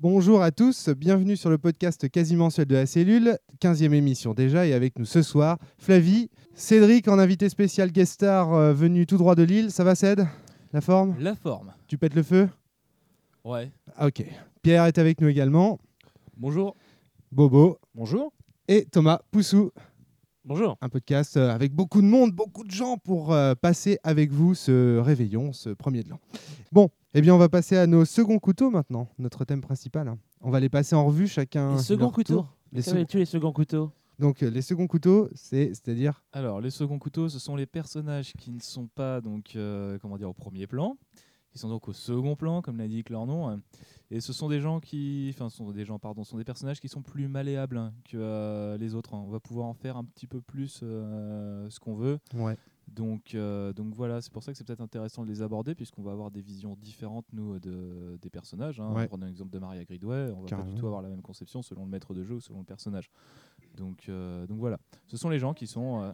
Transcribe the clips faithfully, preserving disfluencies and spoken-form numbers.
Bonjour à tous, bienvenue sur le podcast quasi mensuel de la cellule, quinzième émission déjà, et avec nous ce soir, Flavie, Cédric en invité spécial guest star euh, venu tout droit de Lille. Ça va Céd? La forme? La forme. Tu pètes le feu? Ouais. Ah, ok. Pierre est avec nous également. Bonjour. Bobo. Bonjour. Et Thomas Poussou. Bonjour. Un podcast euh, avec beaucoup de monde, beaucoup de gens pour euh, passer avec vous ce réveillon, ce premier de l'an. Bon, eh bien on va passer à nos seconds couteaux maintenant, notre thème principal. hein. On va les passer en revue chacun. Les seconds leur couteaux. tour. Les Les seconds- tu les seconds couteaux. Donc euh, les seconds couteaux, c'est, c'est-à-dire Alors, les seconds couteaux, ce sont les personnages qui ne sont pas donc, euh, comment dire, au premier plan, qui sont donc au second plan, comme l'a dit leur nom. hein. Et ce sont des gens qui, enfin, sont des gens, pardon, sont des personnages qui sont plus malléables hein, que euh, les autres. hein. On va pouvoir en faire un petit peu plus euh, ce qu'on veut. Ouais. Donc, euh, donc voilà, c'est pour ça que c'est peut-être intéressant de les aborder, puisqu'on va avoir des visions différentes, nous, de, des personnages. Hein. Ouais. Prenons l'exemple de Maria Gridway, on va Carrément. pas du tout avoir la même conception selon le maître de jeu ou selon le personnage. Donc, euh, donc voilà, ce sont les gens qui sont... euh,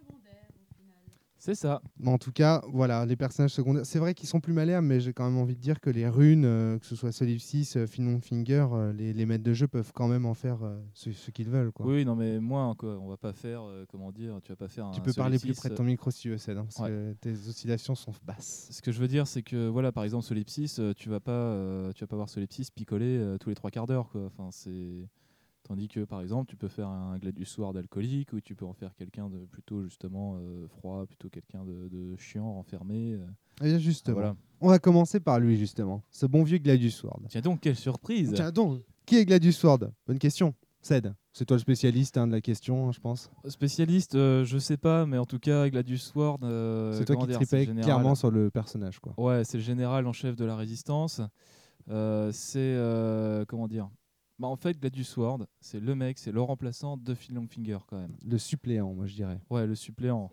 C'est ça. Mais en tout cas, voilà, les personnages secondaires, c'est vrai qu'ils sont plus malléables, mais j'ai quand même envie de dire que les runes, euh, que ce soit Solipsis, euh, Finon Finger, euh, les, les maîtres de jeu peuvent quand même en faire euh, ce, ce qu'ils veulent. Quoi. Oui, non mais moins, quoi. On va pas faire, euh, comment dire, tu vas pas faire un... Tu peux parler plus solipsis, près de ton micro si tu veux, Céd, hein, parce ouais. que tes oscillations sont basses. Ce que je veux dire, c'est que voilà, par exemple, Solipsis, euh, tu vas pas, euh, tu vas pas voir Solipsis picoler euh, tous les trois quarts d'heure, quoi. Enfin, c'est tandis que par exemple, tu peux faire un Gladius Sword alcoolique, ou tu peux en faire quelqu'un de plutôt justement euh, froid, plutôt quelqu'un de, de chiant, renfermé. euh. Et bien justement, Voilà. on va commencer par lui justement, ce bon vieux Gladius Sword. Tiens donc, quelle surprise! Tiens donc, qui est Gladius Sword? Bonne question. Céd, c'est toi le spécialiste hein, de la question, hein, je pense. Spécialiste, euh, je sais pas, mais en tout cas, Gladius Sword. euh, c'est toi comment qui dire, c'est tripais le général. clairement sur le personnage, quoi. Ouais, c'est le général en chef de la résistance. Euh, c'est euh, comment dire bah, en fait, Gladius Sword, c'est le mec, c'est le remplaçant de Phil Longfinger quand même. Le suppléant, moi je dirais. Ouais, le suppléant.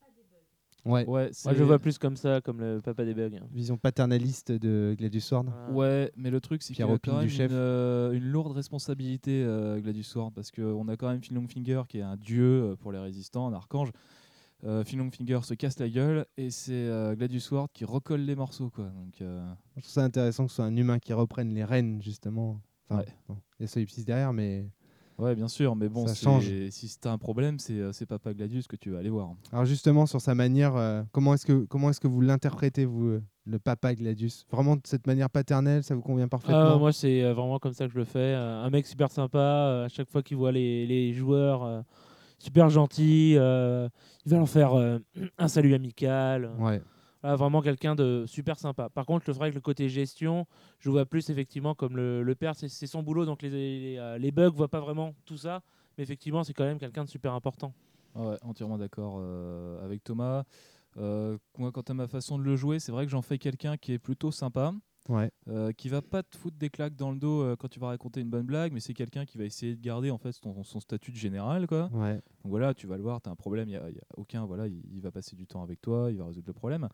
Ouais. Ouais, c'est... Moi, je vois plus comme ça, comme le papa des bugs. Vision paternaliste de Gladius Sword. Voilà. Ouais, mais le truc, c'est qu'il Pierre y a Opine quand même du chef. Une, euh, une lourde responsabilité, euh, Gladius Sword, parce qu'on a quand même Phil Longfinger qui est un dieu euh, pour les résistants, un archange. Euh, Phil Longfinger se casse la gueule et c'est euh, Gladius Sword qui recolle les morceaux, quoi. Donc, euh, Je trouve ça intéressant que ce soit un humain qui reprenne les rênes, justement. Enfin, Ouais. bon, il y a Solipsis derrière, mais... ouais, bien sûr, mais bon, Ça c'est- change. si c'est un problème, c'est, euh, c'est Papa Gladius que tu vas aller voir. Alors justement, sur sa manière, euh, comment est-ce que, comment est-ce que vous l'interprétez, vous, euh, le papa Gladius? Vraiment, de cette manière paternelle, ça vous convient parfaitement? Ah, moi, c'est euh, vraiment comme ça que je le fais. Euh, un mec super sympa. euh, à chaque fois qu'il voit les, les joueurs, euh, super gentil. euh, il va leur faire euh, un salut amical. euh, Ouais. Voilà, vraiment quelqu'un de super sympa. Par contre, le vrai que le côté gestion, je vois plus effectivement comme le, le père, c'est, c'est son boulot. Donc les, les, euh, les bugs voient pas vraiment tout ça. Mais effectivement, c'est quand même quelqu'un de super important. Ah ouais, entièrement d'accord euh, avec Thomas. Euh, moi, quant à ma façon de le jouer, c'est vrai que j'en fais quelqu'un qui est plutôt sympa, Ouais. euh, qui va pas te foutre des claques dans le dos euh, quand tu vas raconter une bonne blague, mais c'est quelqu'un qui va essayer de garder en fait son, son statut de général, quoi. Ouais. Donc voilà, tu vas le voir, tu as un problème, il y a, y a aucun, voilà, il, il va passer du temps avec toi, il va résoudre le problème.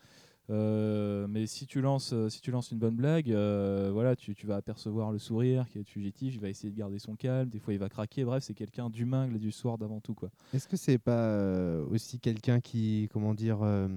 Euh, mais si tu lances, euh, si tu lances une bonne blague, euh, voilà, tu, tu vas apercevoir le sourire qui est fugitif, il va essayer de garder son calme, des fois il va craquer. Bref, c'est quelqu'un d'humain, Gladius Sword avant tout, quoi. Est-ce que c'est pas euh, aussi quelqu'un qui, comment dire, euh,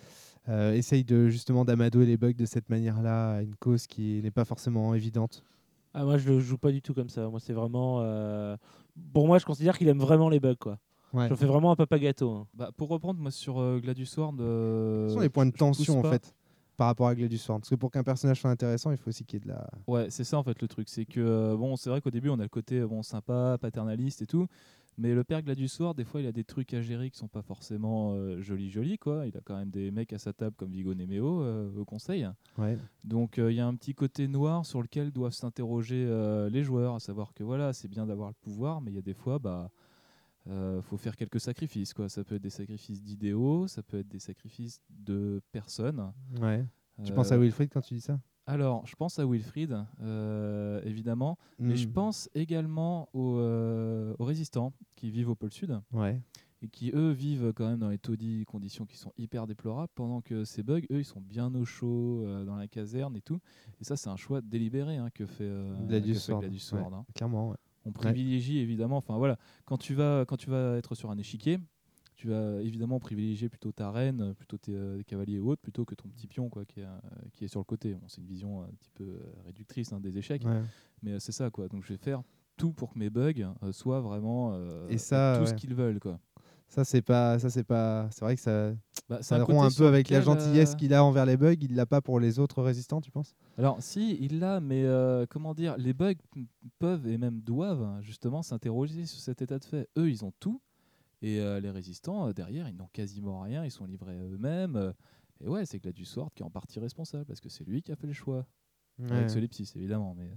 euh, essaye de justement d'amadouer les bugs de cette manière-là à une cause qui n'est pas forcément évidente? Ah, moi, je le joue pas du tout comme ça. Moi, c'est vraiment. euh, Pour moi, je considère qu'il aime vraiment les bugs, quoi. Ouais. Je fais vraiment un papa gâteau. hein. Bah, pour reprendre, moi sur euh, Gladius Sword, euh, Quels sont les points de je- je pousse tension en pas. fait par rapport à Gladius Sword? Parce que pour qu'un personnage soit intéressant, il faut aussi qu'il y ait de la... Ouais, c'est ça en fait le truc, c'est que euh, bon, c'est vrai qu'au début on a le côté euh, bon sympa, paternaliste et tout, mais le père Gladius Sword, des fois il a des trucs à gérer qui sont pas forcément euh, jolis jolis quoi. Il a quand même des mecs à sa table comme Vigo Nemeo euh, au conseil, Ouais. donc euh, il y a un petit côté noir sur lequel doivent s'interroger euh, les joueurs, à savoir que voilà, c'est bien d'avoir le pouvoir, mais il y a des fois bah euh, faut faire quelques sacrifices quoi. Ça peut être des sacrifices d'idéaux, ça peut être des sacrifices de personnes. Ouais. Tu Euh, penses à Wilfried quand tu dis ça? Alors, je pense à Wilfried, euh, évidemment, mais je Hmm. pense également aux, euh, aux résistants qui vivent au pôle sud Ouais. et qui, eux, vivent quand même dans les taudis conditions qui sont hyper déplorables, pendant que ces bugs, eux, ils sont bien au chaud euh, dans la caserne et tout. Et ça, c'est un choix délibéré hein, que fait, euh, Gladius que fait Sword. Gladius Sword, Ouais. hein. Clairement, ouais. On privilégie évidemment, enfin voilà, quand tu vas, quand tu vas être sur un échiquier, tu vas évidemment privilégier plutôt ta reine, plutôt tes euh, cavaliers et autres, plutôt que ton petit pion quoi, qui, est, euh, qui est sur le côté. Bon, c'est une vision un petit peu euh, réductrice hein, des échecs, Ouais. mais euh, c'est ça quoi. Donc je vais faire tout pour que mes bugs euh, soient vraiment euh, Et ça, tout ouais. ce qu'ils veulent quoi. Ça, c'est pas. Ça, c'est pas. C'est vrai que ça, Bah, c'est ça un rompt côté un sur peu avec la lequel, gentillesse euh, qu'il a envers les bugs. Il l'a pas pour les autres résistants, tu penses? Alors si, il l'a, mais euh, comment dire, les bugs p- peuvent et même doivent hein, justement s'interroger sur cet état de fait. Eux, ils ont tout, et euh, les résistants, euh, derrière, ils n'ont quasiment rien, ils sont livrés à eux-mêmes. euh, et ouais, c'est Gladius Sword qui est en partie responsable, parce que c'est lui qui a fait le choix. Avec Ouais. Solipsis, évidemment. Mais, euh,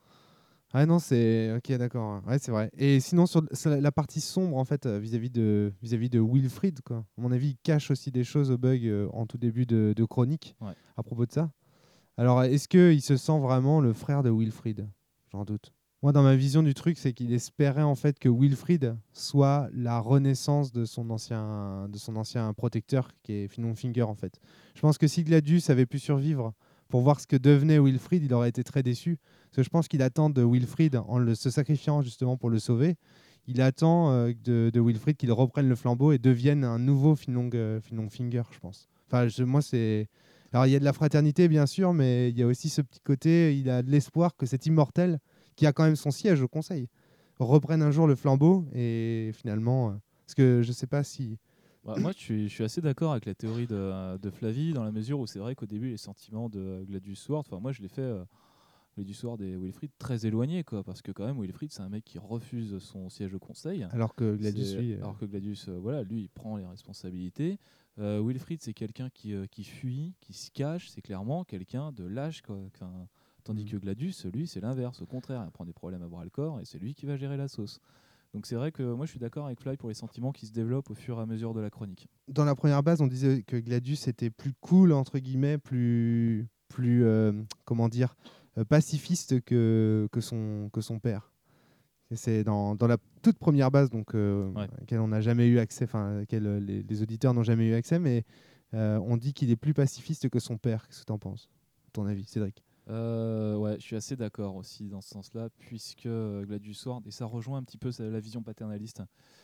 Ah non, c'est ok, d'accord. Ouais, c'est vrai. Et sinon, sur sur la la partie sombre, en fait, euh, vis-à-vis de vis-à-vis de Wilfried, quoi. À mon avis, il cache aussi des choses au bug euh, en tout début de, de chronique Ouais. à propos de ça. Alors, est-ce que il se sent vraiment le frère de Wilfried? J'en doute. Moi, dans ma vision du truc, c'est qu'il espérait en fait que Wilfried soit la renaissance de son ancien de son ancien protecteur, qui est Finon Finger, en fait. Je pense que si Gladius avait pu survivre pour voir ce que devenait Wilfried, il aurait été très déçu. Parce que je pense qu'il attend de Wilfried, en le, se sacrifiant justement pour le sauver, il attend euh, de, de Wilfried qu'il reprenne le flambeau et devienne un nouveau Finon, euh, Finon Finger, je pense. Enfin, je- moi, c'est. Alors, il y a de la fraternité, bien sûr, mais il y a aussi ce petit côté, il a de l'espoir que cet immortel, qui a quand même son siège au Conseil, reprenne un jour le flambeau et finalement. euh, Parce que je sais pas si. bah, moi, je suis, je suis assez d'accord avec la théorie de, de Flavie, dans la mesure où c'est vrai qu'au début, les sentiments de Gladius Sword, enfin, moi, je l'ai fait. euh, Gladius Sword et Wilfried très éloignés, quoi, parce que quand même, Wilfried, c'est un mec qui refuse son siège au Conseil. Alors que Gladius, C'est- lui. euh, Alors que Gladius, euh, voilà, lui, il prend les responsabilités. Euh, Wilfried, c'est quelqu'un qui, euh, qui fuit, qui se cache. C'est clairement quelqu'un de lâche. Quoi, qu'un- Tandis Mhm. que Gladius, lui, c'est l'inverse. Au contraire, il prend des problèmes à bras le corps et c'est lui qui va gérer la sauce. Donc c'est vrai que moi, je suis d'accord avec Fly pour les sentiments qui se développent au fur et à mesure de la chronique. Dans la première base, on disait que Gladius était plus cool, entre guillemets, plus. plus euh, comment dire, euh, pacifiste que, que, son, que son père. Et c'est dans, dans la toute première base, donc, euh, Ouais. à laquelle on n'a jamais eu accès, enfin, à laquelle euh, les, les auditeurs n'ont jamais eu accès, mais euh, on dit qu'il est plus pacifiste que son père. Qu'est-ce que tu en penses, à ton avis, Cédric? Euh, ouais, je suis assez d'accord aussi dans ce sens-là, puisque euh, Gladius Sword, et ça rejoint un petit peu sa- la vision paternaliste,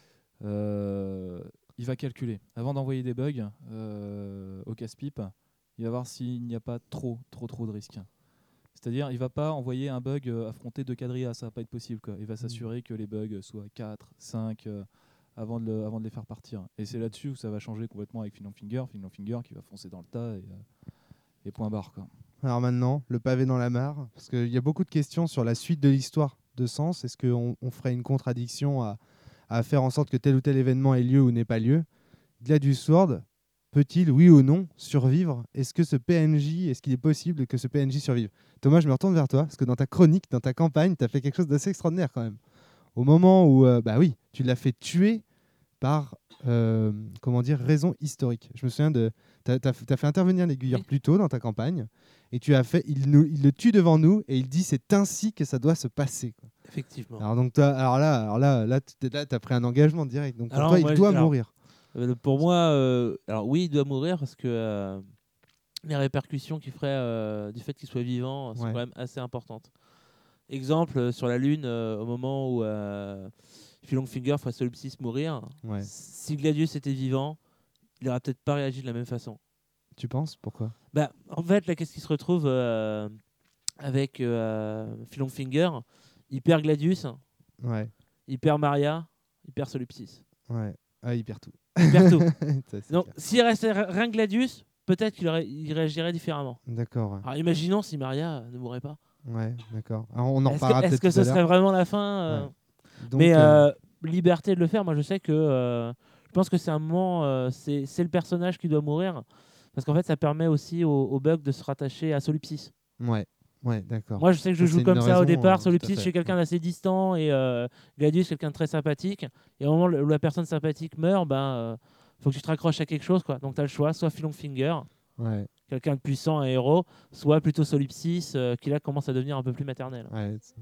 euh, il va calculer. Avant d'envoyer des bugs euh, au casse-pipe, il va voir s'il n'y a pas trop, trop, trop de risques. C'est-à-dire, il va pas envoyer un bug euh, affronter deux quadrillas, ça va pas être possible, quoi. Il va s'assurer que les bugs soient quatre, cinq euh, avant, de le- avant de les faire partir. Et c'est là-dessus où ça va changer complètement avec Finon Finger. Finon Finger qui va foncer dans le tas et, euh, et point barre, quoi. Alors maintenant, le pavé dans la mare, parce qu'il y a beaucoup de questions sur la suite de l'histoire de Sens. Est-ce qu'on on ferait une contradiction à, à faire en sorte que tel ou tel événement ait lieu ou n'ait pas lieu? Gladius Sword peut-il, oui ou non, survivre? Est-ce que ce P N J, est-ce qu'il est possible que ce P N J survive? Thomas, je me retourne vers toi, parce que dans ta chronique, dans ta campagne, tu as fait quelque chose d'assez extraordinaire quand même. Au moment où, euh, bah oui, tu l'as fait tuer par, euh, comment dire, raison historique. Je me souviens de, tu as fait intervenir l'aiguilleur Oui. plus tôt dans ta campagne, et tu as fait, il, nous, il le tue devant nous, et il dit c'est ainsi que ça doit se passer, quoi. Effectivement. Alors donc, toi, alors là, alors là, là, tu as pris un engagement direct. Donc pour Alors, toi, moi, il doit alors, mourir. Euh, Pour moi, euh, alors oui, il doit mourir parce que euh, les répercussions qu'il ferait euh, du fait qu'il soit vivant euh, sont Ouais. quand même assez importantes. Exemple, euh, sur la Lune, euh, au moment où euh, Philongfinger ferait Solipsis mourir, Ouais. si Gladius était vivant, il n'aurait peut-être pas réagi de la même façon. Tu penses? Pourquoi? Bah, en fait, là, qu'est-ce qui se retrouve euh, avec euh, Philongfinger? Il perd Gladius, Ouais. il perd Maria, il perd Solipsis. Ouais. Ah, il perd tout. Il perd tout. Ça, c'est Donc, clair. s'il restait rien que Gladius, peut-être qu'il aurait- il réagirait différemment. D'accord. Ouais, Alors imaginons si Maria euh, ne mourrait pas. Ouais, d'accord. Alors, on en Est-ce que, reparlera est-ce peut-être que tout ce à serait l'heure. vraiment la fin euh, Ouais. Donc, Mais euh, euh, liberté de le faire, moi je sais que euh, je pense que c'est un moment, euh, c'est c'est le personnage qui doit mourir. Parce qu'en fait ça permet aussi au, au bug de se rattacher à Solipsis. ouais, ouais, d'accord. Moi je sais que je Ça, joue c'est comme une ça au raison, départ. euh, tout à Solipsis, je fait. suis quelqu'un d'assez distant et euh, Gladius, quelqu'un de très sympathique. Et au moment où la personne sympathique meurt, ben, euh, faut que tu te raccroches à quelque chose, quoi. Donc tu as le choix, soit Philongfinger, Ouais, quelqu'un de puissant, un héros, soit plutôt Solipsis, euh, qui là commence à devenir un peu plus maternel. ouais. c'est-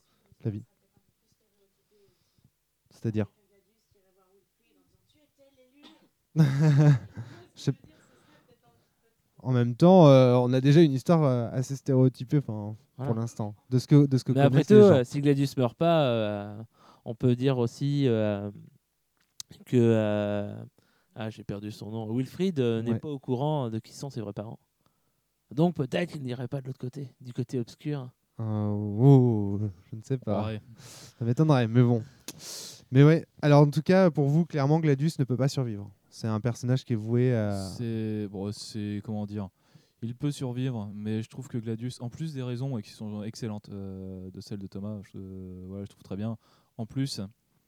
La vie. C'est-à-dire. Je sais- En même temps, euh, on a déjà une histoire euh, assez stéréotypée, enfin, Voilà. pour l'instant, de ce que de ce que Mais après connaissent tout, les gens. euh, si Gladius meurt pas, euh, on peut dire aussi euh, que euh, Ah, j'ai perdu son nom. Wilfried euh, n'est Ouais. pas au courant de qui sont ses vrais parents. Donc peut-être qu'il n'irait pas de l'autre côté, du côté obscur. Euh, oh, je ne sais pas. Ouais. Ça m'étonnerait, mais bon. Mais ouais, alors en tout cas, pour vous, clairement, Gladius ne peut pas survivre. C'est un personnage qui est voué à... C'est bon, c'est comment dire. Il peut survivre, mais je trouve que Gladius, en plus des raisons et qui sont excellentes euh, de celles de Thomas, je, euh, voilà, je trouve très bien. En plus,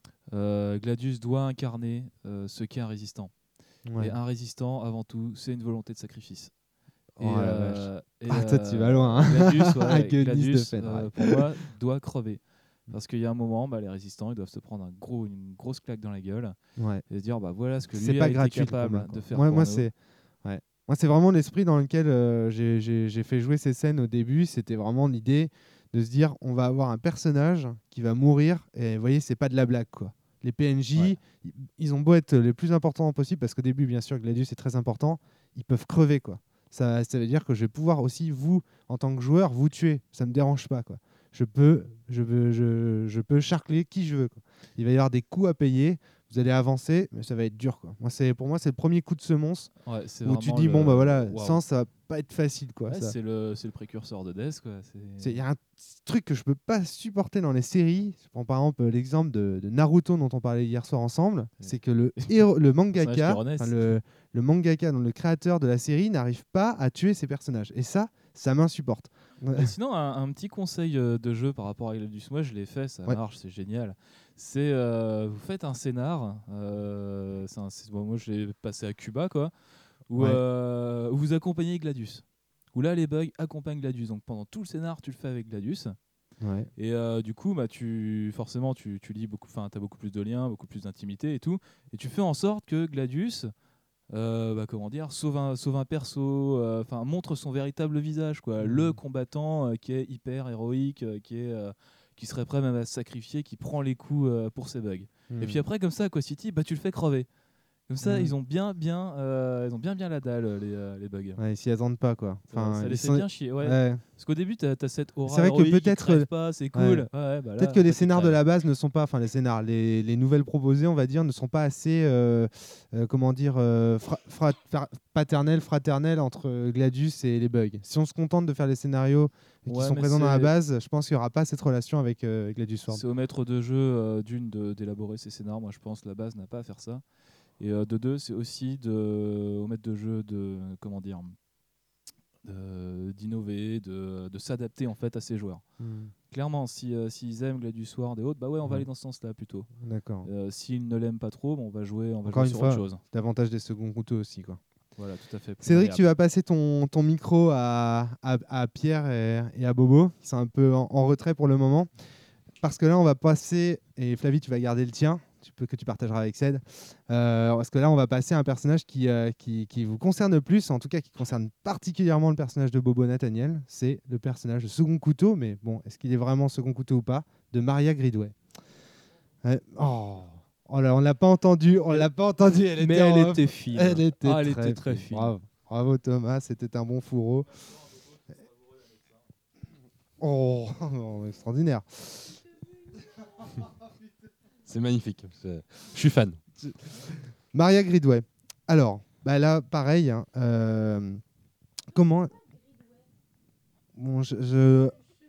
euh, Gladius doit incarner euh, ce qu'est un résistant. Ouais. Et un résistant, avant tout, c'est une volonté de sacrifice. Et, Oh la euh, et, Ah, toi, tu vas euh, loin, hein. Gladius, ouais, Gueulis de Gladius, peine, euh, ouais. pour moi, doit crever. Parce qu'il y a un moment, bah, les résistants, ils doivent se prendre un gros, une grosse claque dans la gueule Ouais. et se dire, bah voilà ce que C'est lui pas a été gratuit, le capable combat, quoi. de faire Moi, pour moi nous. c'est ouais. Moi, c'est vraiment l'esprit dans lequel euh, j'ai- j'ai j'ai fait jouer ces scènes au début. C'était vraiment l'idée de se dire, on va avoir un personnage qui va mourir. Et vous voyez, c'est pas de la blague, quoi. Les P N J, Ouais. ils, ils ont beau être les plus importants possible, parce qu'au début, bien sûr, Gladius est très important, ils peuvent crever, quoi. Ça, ça veut dire que je vais pouvoir aussi, vous, en tant que joueur, vous tuer. Ça me dérange pas, quoi. Je peux, je veux, je, je peux charcler qui je veux, quoi. Il va y avoir des coups à payer. Vous allez avancer, mais ça va être dur, quoi. Moi, c'est pour moi, c'est le premier coup de semonce Ouais, c'est où tu vraiment dis le- bon bah voilà, waouh. sans ça va pas être facile, quoi. Ouais, ça. c'est le, c'est le précurseur de Death, quoi. C'est- C'est- Il y a un truc que je peux pas supporter dans les séries. Je prends par exemple l'exemple de, de Naruto dont on parlait hier soir ensemble. C'est que le, héros, le mangaka, Personnage qui renaissent. enfin, le, le mangaka, donc le créateur de la série, n'arrive pas à tuer ses personnages. Et ça, ça m'insupporte. Et sinon, un, un petit conseil euh, de jeu par rapport à Gladius, moi je l'ai fait, ça Ouais. marche, c'est génial. C'est euh, vous faites un scénar, euh, c'est un- c'est- bon, moi je l'ai passé à Cuba, quoi, où, Ouais. euh, où vous accompagnez Gladius. Où là, les bugs accompagnent Gladius. Donc pendant tout le scénar, tu le fais avec Gladius. Ouais. Et euh, du coup, bah, tu, forcément, tu, tu lis beaucoup, enfin, tu as beaucoup plus de liens, beaucoup plus d'intimité et tout. Et tu fais en sorte que Gladius, euh, bah, comment dire, sauve un, sauve un perso, euh, enfin, montre son véritable visage, quoi. Mhm. Le combattant euh, qui est hyper héroïque, euh, qui, est, euh, qui serait prêt même à se sacrifier, qui prend les coups euh, pour ses bugs. Hmm. Et puis après, comme ça, Aqua City, bah, tu le fais crever. Comme ça, Mhm. ils ont bien, bien, euh, ils ont bien, bien la dalle, les, euh, les bugs. Ouais, ils s'y attendent pas, quoi. Enfin, ça ils les fait sont- bien chier, ouais. Ouais. Parce qu'au début, t'as as cette aura C'est vrai que héroïque, ils peut-être, crèvent euh, pas, c'est ouais. cool. Ouais, bah là, Peut-être que en les fait, ils scénars de crèvent. la base ne sont pas, enfin les scénars, les, les nouvelles proposées, on va dire, ne sont pas assez, euh, euh, comment dire, euh, fra- fra- fra- paternelles, fraternelles entre euh, Gladius et les bugs. Si on se contente de faire les scénarios qui Ouais, sont mais présents dans la c'est- base, je pense qu'il n'y aura pas cette relation avec euh, Gladius Sword. C'est au maître de jeu euh, d'une de- d'élaborer ses scénars. Moi, je pense que la base n'a pas à faire ça. Et euh, de deux, c'est aussi de, au maître de jeu de comment dire, de- d'innover, de, de s'adapter en fait à ses joueurs. Hmm. Clairement, si euh, s'ils aiment Gladius Sword et autres, bah ouais, on va Ouais. aller dans ce sens-là plutôt. D'accord. Euh, s'ils ne l'aiment pas trop, bon, on va jouer, on va Encore jouer une sur fois, autre chose. c'est l'avantage des seconds couteaux aussi, quoi. Voilà, tout à fait. plus Cédric, tu variable. vas passer ton, ton micro à, à, à Pierre et, et à Bobo, qui sont un peu en, en retrait pour le moment. Parce que là, on va passer, et Flavie, tu vas garder le tien, tu peux, que tu partageras avec Ced. Euh, parce que là, on va passer à un personnage qui, euh, qui, qui vous concerne le plus, en tout cas qui concerne particulièrement le personnage de Bobo Nathaniel. C'est le personnage de Second Couteau, mais bon, est-ce qu'il est vraiment Second Couteau ou pas, de Maria Gridway. Ouais. Oh, oh là, on l'a pas entendu, on l'a pas entendu. Elle Mais était elle en off. était fine. Elle était Ah, elle très, était très fine. fine. Bravo. Bravo Thomas, c'était un bon fourreau. Oh, extraordinaire. C'est magnifique. C'est- Je suis fan. Maria Gridway. Alors, bah là, pareil. hein, euh, comment bon, je, je-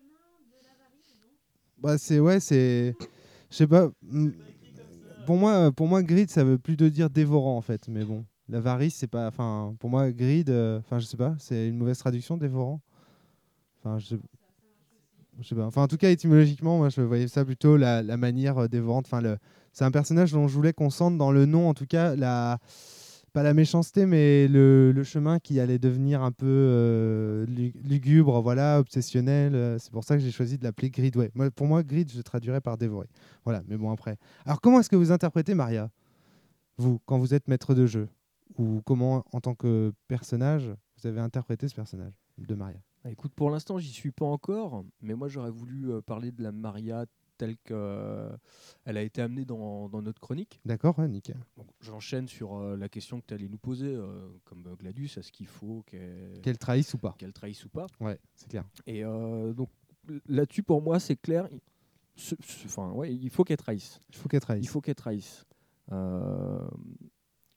Bah c'est ouais, c'est, je sais pas. mm, Pour moi, pour moi, grid, ça veut plus de dire dévorant en fait. Mais bon, l'avarice, c'est pas. Enfin, pour moi, grid. euh, Enfin, je sais pas. C'est une mauvaise traduction, dévorant. Enfin, je sais, je sais pas. Enfin, en tout cas, étymologiquement, moi, je voyais ça plutôt la, la manière euh, dévorante. Enfin, le, c'est un personnage dont je voulais qu'on sente dans le nom, en tout cas, la, pas la méchanceté, mais le, le chemin qui allait devenir un peu euh, lu- lugubre, voilà, obsessionnel. euh, C'est pour ça que j'ai choisi de l'appeler Gridway. Moi, pour moi, Grid, je le traduirais par dévorer. Voilà, mais bon, après. Alors, comment est-ce que vous interprétez Maria, vous, quand vous êtes maître de jeu? Ou comment, en tant que personnage, vous avez interprété ce personnage de Maria? Bah, écoute, pour l'instant, j'y suis pas encore, mais moi j'aurais voulu euh, parler de la Maria telle qu'elle a été amenée dans, dans notre chronique. D'accord, ouais, nickel. Donc, j'enchaîne sur euh, la question que tu allais nous poser, euh, comme euh, Gladius, est-ce qu'il faut qu'elle Qu'elle trahisse ou pas? qu'elle trahisse ou pas? Ouais, c'est clair. Et euh, donc là-dessus, pour moi, c'est clair. il- ce- ce- Enfin, ouais, il faut qu'elle trahisse. Il faut qu'elle trahisse. Il faut qu'elle trahisse. Euh,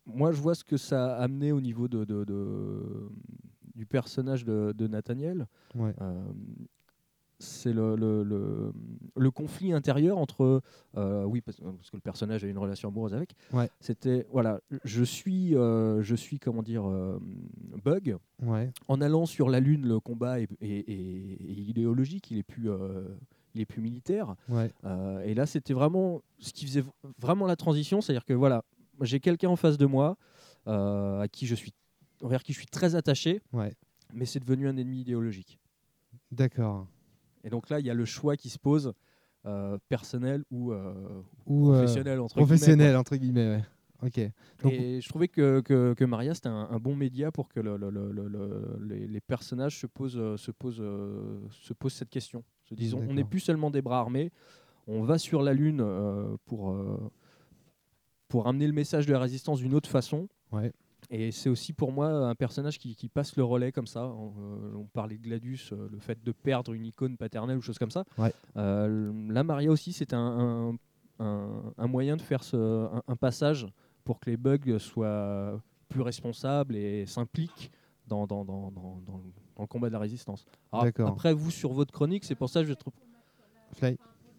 moi, je vois ce que ça a amené au niveau de, de, de- du personnage de, de Nathaniel. Ouais. Euh, c'est le, le, le, le conflit intérieur entre euh, oui parce, parce que le personnage a une relation amoureuse avec. Ouais. C'était voilà, je suis euh, je suis comment dire euh, Bug. Ouais. En allant sur la lune, le combat est, est- est- est idéologique, il est plus euh, il est plus militaire. Ouais. Euh, et là, c'était vraiment ce qui faisait v- vraiment la transition, c'est-à-dire que voilà, j'ai quelqu'un en face de moi euh, à qui je suis envers qui je suis très attaché, Ouais. mais c'est devenu un ennemi idéologique. D'accord. Et donc là, il y a le choix qui se pose, euh, personnel ou, euh, Ou euh, professionnel, entre professionnel, guillemets, entre guillemets, ouais. Ok. quoi. Donc, Et je trouvais que, que, que Maria, c'était un, un bon média pour que le- le- le- le- le- les, les personnages se posent, euh, se, posent, euh, se posent cette question. Se disons, on D'accord. n'est plus seulement des bras armés, on va sur la Lune euh, pour, euh, pour amener le message de la résistance d'une autre façon. ouais. Et c'est aussi pour moi un personnage qui, qui passe le relais comme ça. On, euh, on parlait de Gladius, euh, le fait de perdre une icône paternelle ou chose comme ça. Ouais. Euh, là, Maria aussi, c'est un, un, un- un moyen de faire ce, un, un passage pour que les bugs soient plus responsables et s'impliquent dans, dans, dans, dans, dans le- dans le combat de la résistance. Alors, D'accord. après, vous, sur votre chronique, c'est pour ça que je trouve... Fly.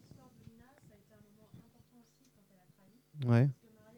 Ouais.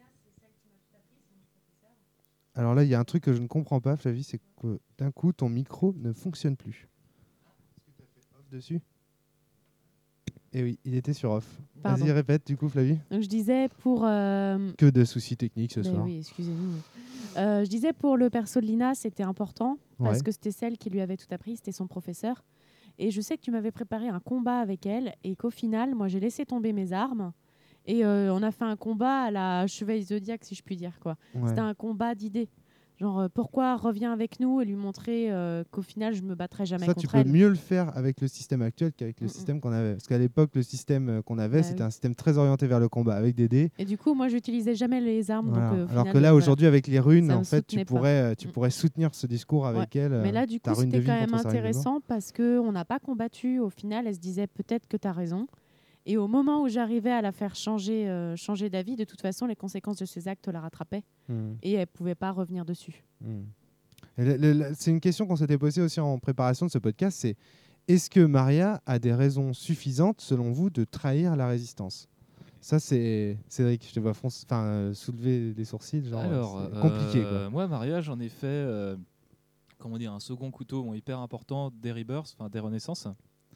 Alors là, il y a un truc que je ne comprends pas, Flavie, c'est que d'un coup, ton micro ne fonctionne plus. Est-ce que tu as fait off dessus ? Eh oui, il était sur off. Pardon. Vas-y, répète du coup, Flavie. Donc je disais pour... euh, Que de soucis techniques ce ben soir. oui, excusez-nous. Euh, je disais pour le perso de Lina, c'était important parce Ouais. que c'était celle qui lui avait tout appris, c'était son professeur. Et je sais que tu m'avais préparé un combat avec elle et qu'au final, moi, j'ai laissé tomber mes armes et euh, on a fait un combat à la Chevalier Zodiac, si je puis dire, quoi. Ouais. C'était un combat d'idées. Genre, euh, pourquoi reviens avec nous et lui montrer euh, qu'au final, je me battrai jamais Ça, tu contre peux elle. mieux le faire avec le système actuel qu'avec le Mm-mm. système qu'on avait. Parce qu'à l'époque, le système euh, qu'on avait, Bah c'était oui. un système très orienté vers le combat, avec des dés. Et du coup, moi, j'utilisais jamais les armes. Voilà. Donc, euh, au Alors final, que là, euh, voilà. aujourd'hui, avec les runes, Ça en me fait, tu soutenait pas. pourrais, euh, tu Mm. pourrais soutenir ce discours avec elle. Mais euh, là, du ta coup, rune de c'était vie quand même contre sa rune de mort. intéressant parce qu'on n'a pas combattu. Au final, elle se disait peut-être que tu as raison. Et au moment où j'arrivais à la faire changer, euh, changer d'avis, de toute façon, les conséquences de ses actes la rattrapaient Hmm. et elle ne pouvait pas revenir dessus. Hmm. Et le- le- le- C'est une question qu'on s'était posée aussi en préparation de ce podcast, c'est est-ce que Maria a des raisons suffisantes, selon vous, de trahir la résistance ? Ça, c'est Cédric, je te vois fronce- enfin, euh, soulever des sourcils, genre Alors, c'est compliqué. euh, Quoi. moi, Maria, j'en ai fait, euh, comment dire, un second couteau bon, hyper important des Rebirths, enfin des Renaissances.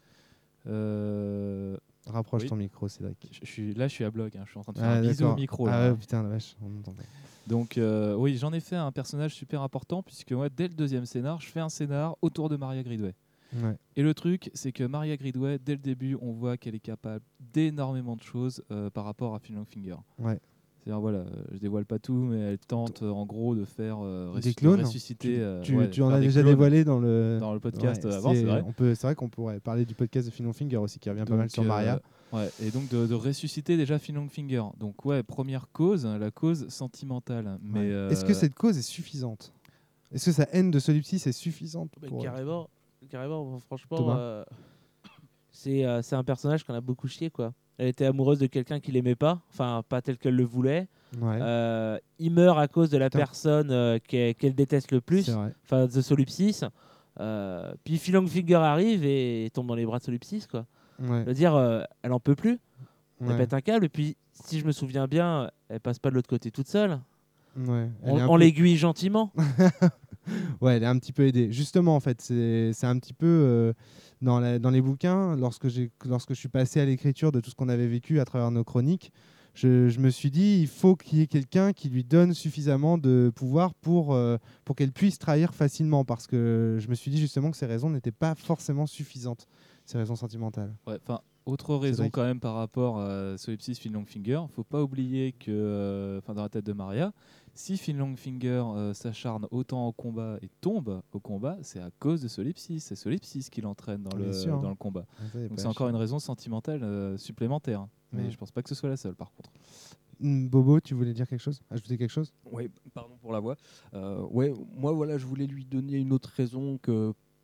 Euh, Rapproche oui. ton micro, Cédric. je, je suis, là, je suis à bloc, hein, je suis en train de faire Ah, un bisou d'accord. au micro. Ah là, ouais, hein. putain, la vache, on n'entend pas. Donc, euh, oui, j'en ai fait un personnage super important, puisque moi, dès le deuxième scénar, je fais un scénar autour de Maria Gridway. Ouais. Et le truc, c'est que Maria Gridway, dès le début, on voit qu'elle est capable d'énormément de choses euh, par rapport à Phil Longfinger. Ouais. C'est-à-dire, voilà, euh, je dévoile pas tout, mais elle tente euh, en gros de faire euh, Des ressusc- de clones ressusciter. Tu, euh, tu, ouais, tu en faire as des déjà clones dévoilé dans le, dans le podcast Ouais, avant, c'est vrai. on peut- C'est vrai qu'on pourrait parler du podcast de Phil Finger aussi, qui revient pas mal Donc, sur Maria. euh, ouais, et donc de, de ressusciter déjà Phil Longfinger. Donc ouais, première cause, la cause sentimentale. Mais Ouais. euh, Est-ce que cette cause est suffisante ? Est-ce que sa haine de Solipsis est suffisante Mais pour... carrément, carrément, franchement, Thomas euh, c'est euh, c'est un personnage qu'on a beaucoup chié, quoi. Elle était amoureuse de quelqu'un qui l'aimait pas, enfin pas tel qu'elle le voulait. Ouais, Euh, il meurt à cause de la Putain. personne euh, qu'elle qu'elle déteste le plus, c'est vrai. enfin The Solipsis. Euh, puis Phil Longfinger arrive et tombe dans les bras de Solipsis, quoi. Ouais, Je veux dire, euh, elle en peut plus, elle ouais, pète un câble. Et puis, si je me souviens bien, elle passe pas de l'autre côté toute seule. ouais. Elle On, est un on peu- l'aiguille gentiment. Ouais, elle est un petit peu aidée. Justement, en fait, c'est c'est un petit peu euh, dans, la- dans les bouquins, lorsque, j'ai- lorsque je suis passé à l'écriture de tout ce qu'on avait vécu à travers nos chroniques, je, je me suis dit, il faut qu'il y ait quelqu'un qui lui donne suffisamment de pouvoir pour, euh, pour qu'elle puisse trahir facilement. Parce que je me suis dit justement que ces raisons n'étaient pas forcément suffisantes, ces raisons sentimentales. ouais, enfin, autre raison Cédric. quand même par rapport à Solipsis, Phil Longfinger, faut pas oublier que, euh, enfin dans la tête de Maria, si Phil Longfinger euh, s'acharne autant au combat et tombe au combat, c'est à cause de Solipsis. C'est Solipsis qui l'entraîne dans, Bien le, sûr, hein. dans le combat. Ah, ça, y a Donc pas c'est à encore chier. une raison sentimentale euh, supplémentaire. Mais Ouais. je pense pas que ce soit la seule par contre. Hmm, Bobo, tu voulais dire quelque chose ? Ajouter quelque chose ? Oui, pardon pour la voix. Euh, ouais, moi, voilà, je voulais lui donner une autre raison que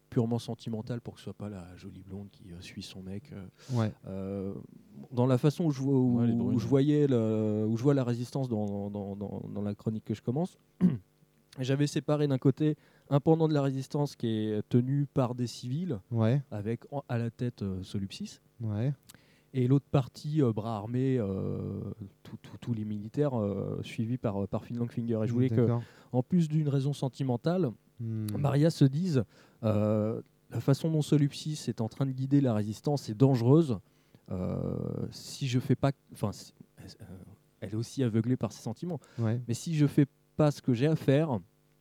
purement sentimentale pour que ce soit pas la jolie blonde qui euh, suit son mec. euh. Ouais. Euh, dans la façon où je, vois, où, Ouais, les brunes. où je voyais le, où je vois la résistance dans, dans, dans, dans la chronique que je commence, j'avais séparé d'un côté un pendant de la résistance qui est tenu par des civils, Ouais. avec en- à la tête euh, Solupsis, Ouais. et l'autre partie, euh, bras armés, euh, tous tous- tous les militaires, euh, suivis par, euh, par Finland Finger. Et je voulais que, D'accord. en plus d'une raison sentimentale, Hmm. Maria se dise euh, la façon dont Solupsis est en train de guider la résistance est dangereuse. Euh, si je fais pas, enfin, si- euh, elle est aussi aveuglée par ses sentiments. Ouais. Mais si je fais pas ce que j'ai à faire,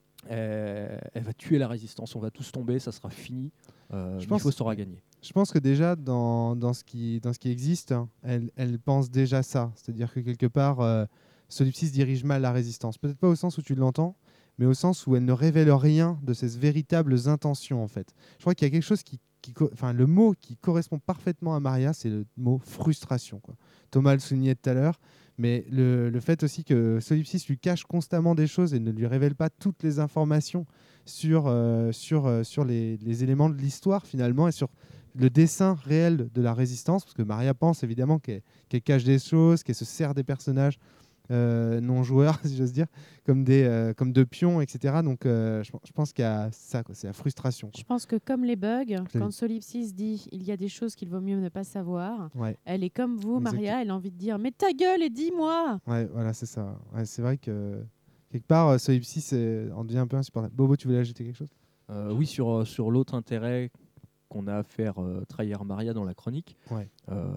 euh, elle va tuer la résistance. On va tous tomber, ça sera fini. Euh, Je pense- Mifos aura gagné. Je pense que déjà, dans, dans, ce, qui, dans ce qui existe, hein, elle, elle pense déjà ça. C'est-à-dire que quelque part, euh, Solipsis dirige mal la résistance. Peut-être pas au sens où tu l'entends, mais au sens où elle ne révèle rien de ses véritables intentions, en fait. Je crois qu'il y a quelque chose qui... qui co- enfin, le mot qui correspond parfaitement à Maria, c'est le mot frustration, quoi. Thomas le soulignait tout à l'heure, mais le, le fait aussi que Solipsis lui cache constamment des choses et ne lui révèle pas toutes les informations sur, euh, sur, euh, sur les, les éléments de l'histoire, finalement, et sur le dessin réel de la résistance, parce que Maria pense évidemment qu'elle qu'elle cache des choses, qu'elle se sert des personnages euh, non joueurs, si j'ose dire, comme, des, euh, comme de pions, et cetera. Donc euh, je, je pense qu'il y a ça, quoi, c'est la frustration, quoi. Je pense que comme les bugs, Oui. quand Solipsis dit il y a des choses qu'il vaut mieux ne pas savoir, Ouais, elle est comme vous, Exact. Maria, elle a envie de dire mais ta gueule et dis-moi. ouais, voilà, c'est ça. Ouais, c'est vrai que quelque part, euh, Solipsis euh, en devient un peu insupportable. Bobo, tu voulais ajouter quelque chose? Euh, oui, sur, euh, sur l'autre intérêt qu'on a à faire euh, trahir Maria dans la chronique, Ouais. euh,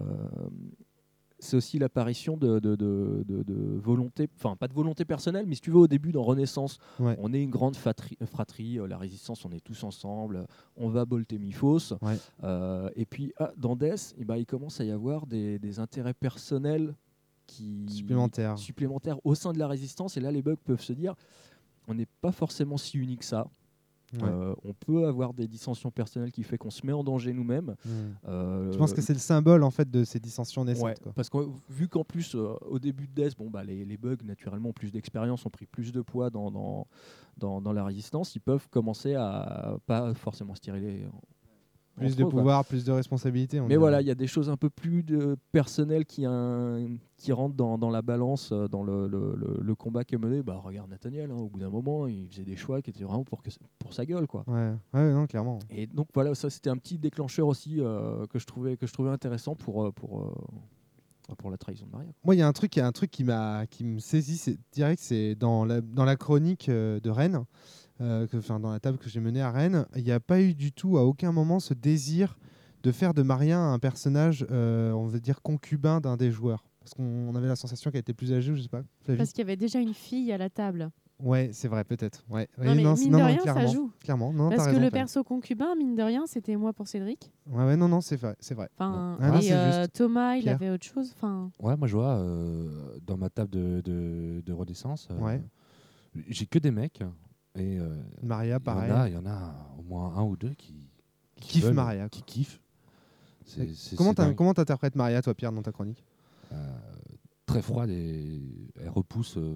c'est aussi l'apparition de, de, de, de- de volonté, enfin pas de volonté personnelle, mais si tu veux, au début dans Renaissance, Ouais. on est une grande fratrie, fratrie, euh, la résistance, on est tous ensemble, on va bolter Miphos. Ouais. Euh, et puis ah, dans Death, eh ben, il commence à y avoir des, des intérêts personnels qui Supplémentaires. supplémentaires au sein de la résistance. Et là, les bugs peuvent se dire, on n'est pas forcément si unis que ça. Ouais. Euh, on peut avoir des dissensions personnelles qui fait qu'on se met en danger nous-mêmes. Mmh. Euh, Je pense que c'est le symbole en fait de ces dissensions naissantes, Ouais, quoi. parce que vu qu'en plus euh, au début de Death, bon, bah, les, les bugs naturellement ont plus d'expérience, ont pris plus de poids dans, dans, dans, dans la résistance, ils peuvent commencer à pas forcément se tirer les... Plus entre de eux, quoi. pouvoir, plus de responsabilité. on Mais dirait. voilà, il y a des choses un peu plus de personnelles qui, un- qui rentrent dans, dans la balance, euh, dans le, le, le, le combat qui est mené. Bah, regarde Nathaniel, hein, au bout d'un moment, il faisait des choix qui étaient vraiment pour, que, pour sa gueule, quoi. Ouais, ouais, non, clairement. Et donc voilà, ça c'était un petit déclencheur aussi euh, que, je trouvais, que je trouvais intéressant pour, euh, pour, euh, pour la trahison de Maria. Moi, il y a un truc, il y a un truc qui m'a, qui me saisit, c'est direct, c'est dans la, dans la chronique euh, de Rennes, euh, que, enfin dans la table que j'ai menée à Rennes, il n'y a pas eu du tout, à aucun moment, ce désir de faire de Maria un personnage, euh, on veut dire concubin d'un des joueurs, parce qu'on on avait la sensation qu'elle était plus âgée, je sais pas. Flavie. Parce qu'il y avait déjà une fille à la table. Ouais, c'est vrai, peut-être. Ouais. Non, Oui, mais non, c'est- mine non, de non, rien, ça clairement, joue. clairement. Non, Parce t'as que raison, le Flavie. perso concubin, mine de rien, c'était moi pour Cédric. Ouais, ouais, non, non, c'est vrai, c'est vrai. Enfin, Ah non, et c'est euh, juste. Thomas, il Pierre. avait autre chose. Enfin, Ouais, moi je vois euh, dans ma table de, de, de Renaissance, euh, Ouais. j'ai que des mecs. Et euh, Maria, il y en pareil. a- il y, en a au moins un ou deux qui, Qui kiffent veulent, Maria, Qui quoi. kiffent. C'est- c'est- Comment c'est t'as- dingue. comment t'interprètes Maria, toi, Pierre, dans ta chronique? Euh, très froide et elle repousse euh,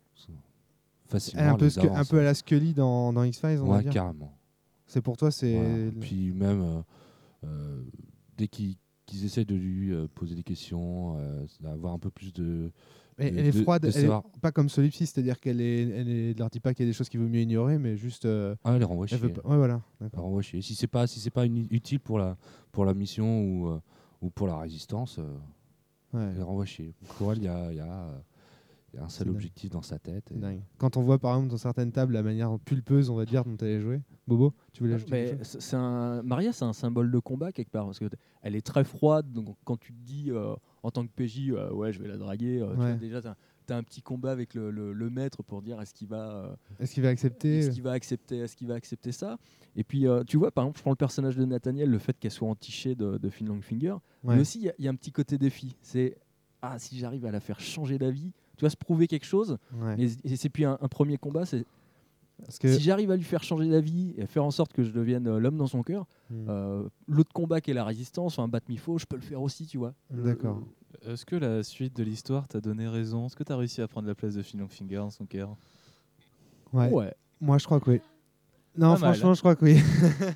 facilement. Elle est un peu, les sque- un avances. peu à la Scully dans, dans X-Files, on va Ouais, dire. carrément. C'est pour toi, c'est. Voilà. Puis même, euh, euh, dès qu'ils qu'ils essaient de lui euh, poser des questions, euh, d'avoir un peu plus de... Elle, de- elle est de- froide, de elle est savoir- pas comme Solipsis, c'est-à-dire qu'elle est, elle est, elle leur dit pas qu'il y a des choses qu'il vaut mieux ignorer, mais juste. euh, Ah, elle les renvoie elle chier. veut pas- Ouais, voilà. Elle D'accord. renvoie chier. Si c'est pas, si c'est pas une- utile pour la, pour la mission ou, euh, ou pour la résistance, euh, Ouais, elle les renvoie chier. Pour elle, il y a, il y, a, euh, il y a un C'est seul dingue. objectif dans sa tête. c'est et- dingue. Quand on voit par exemple dans certaines tables la manière pulpeuse, on va dire, dont elle est jouée. Bobo, tu voulais ajouter Mais quelque chose? c'est c'est un... Maria, c'est un symbole de combat quelque part, parce qu'elle est très froide, donc quand tu te dis euh, en tant que P J, euh, ouais, je vais la draguer, euh, tu Ouais. vois, déjà, tu as un petit combat avec le, le- le maître pour dire est-ce qu'il va, euh, Est-ce qu'il va accepter? est-ce qu'il va, accepter, est-ce qu'il va accepter ça. Et puis, euh, tu vois, par exemple, je prends le personnage de Nathaniel, le fait qu'elle soit entichée de, de Finland Finger, Ouais. mais aussi, il y a- il y, a un petit côté défi. C'est, ah, si j'arrive à la faire changer d'avis, tu vois, se prouver quelque chose. Ouais. Et, et c'est puis un, un premier combat, c'est Parce que. si j'arrive à lui faire changer d'avis et faire en sorte que je devienne euh, l'homme dans son cœur, Hmm. euh, l'autre combat qui est la résistance, enfin, battre Mifo, je peux le faire aussi, tu vois. D'accord. est-ce que la suite de l'histoire t'a donné raison? Est-ce que t'as réussi à prendre la place de Finland Finger dans son cœur? Ouais. Ouais. Moi, je crois que oui. Non, Pas mal, franchement, hein. je crois que oui.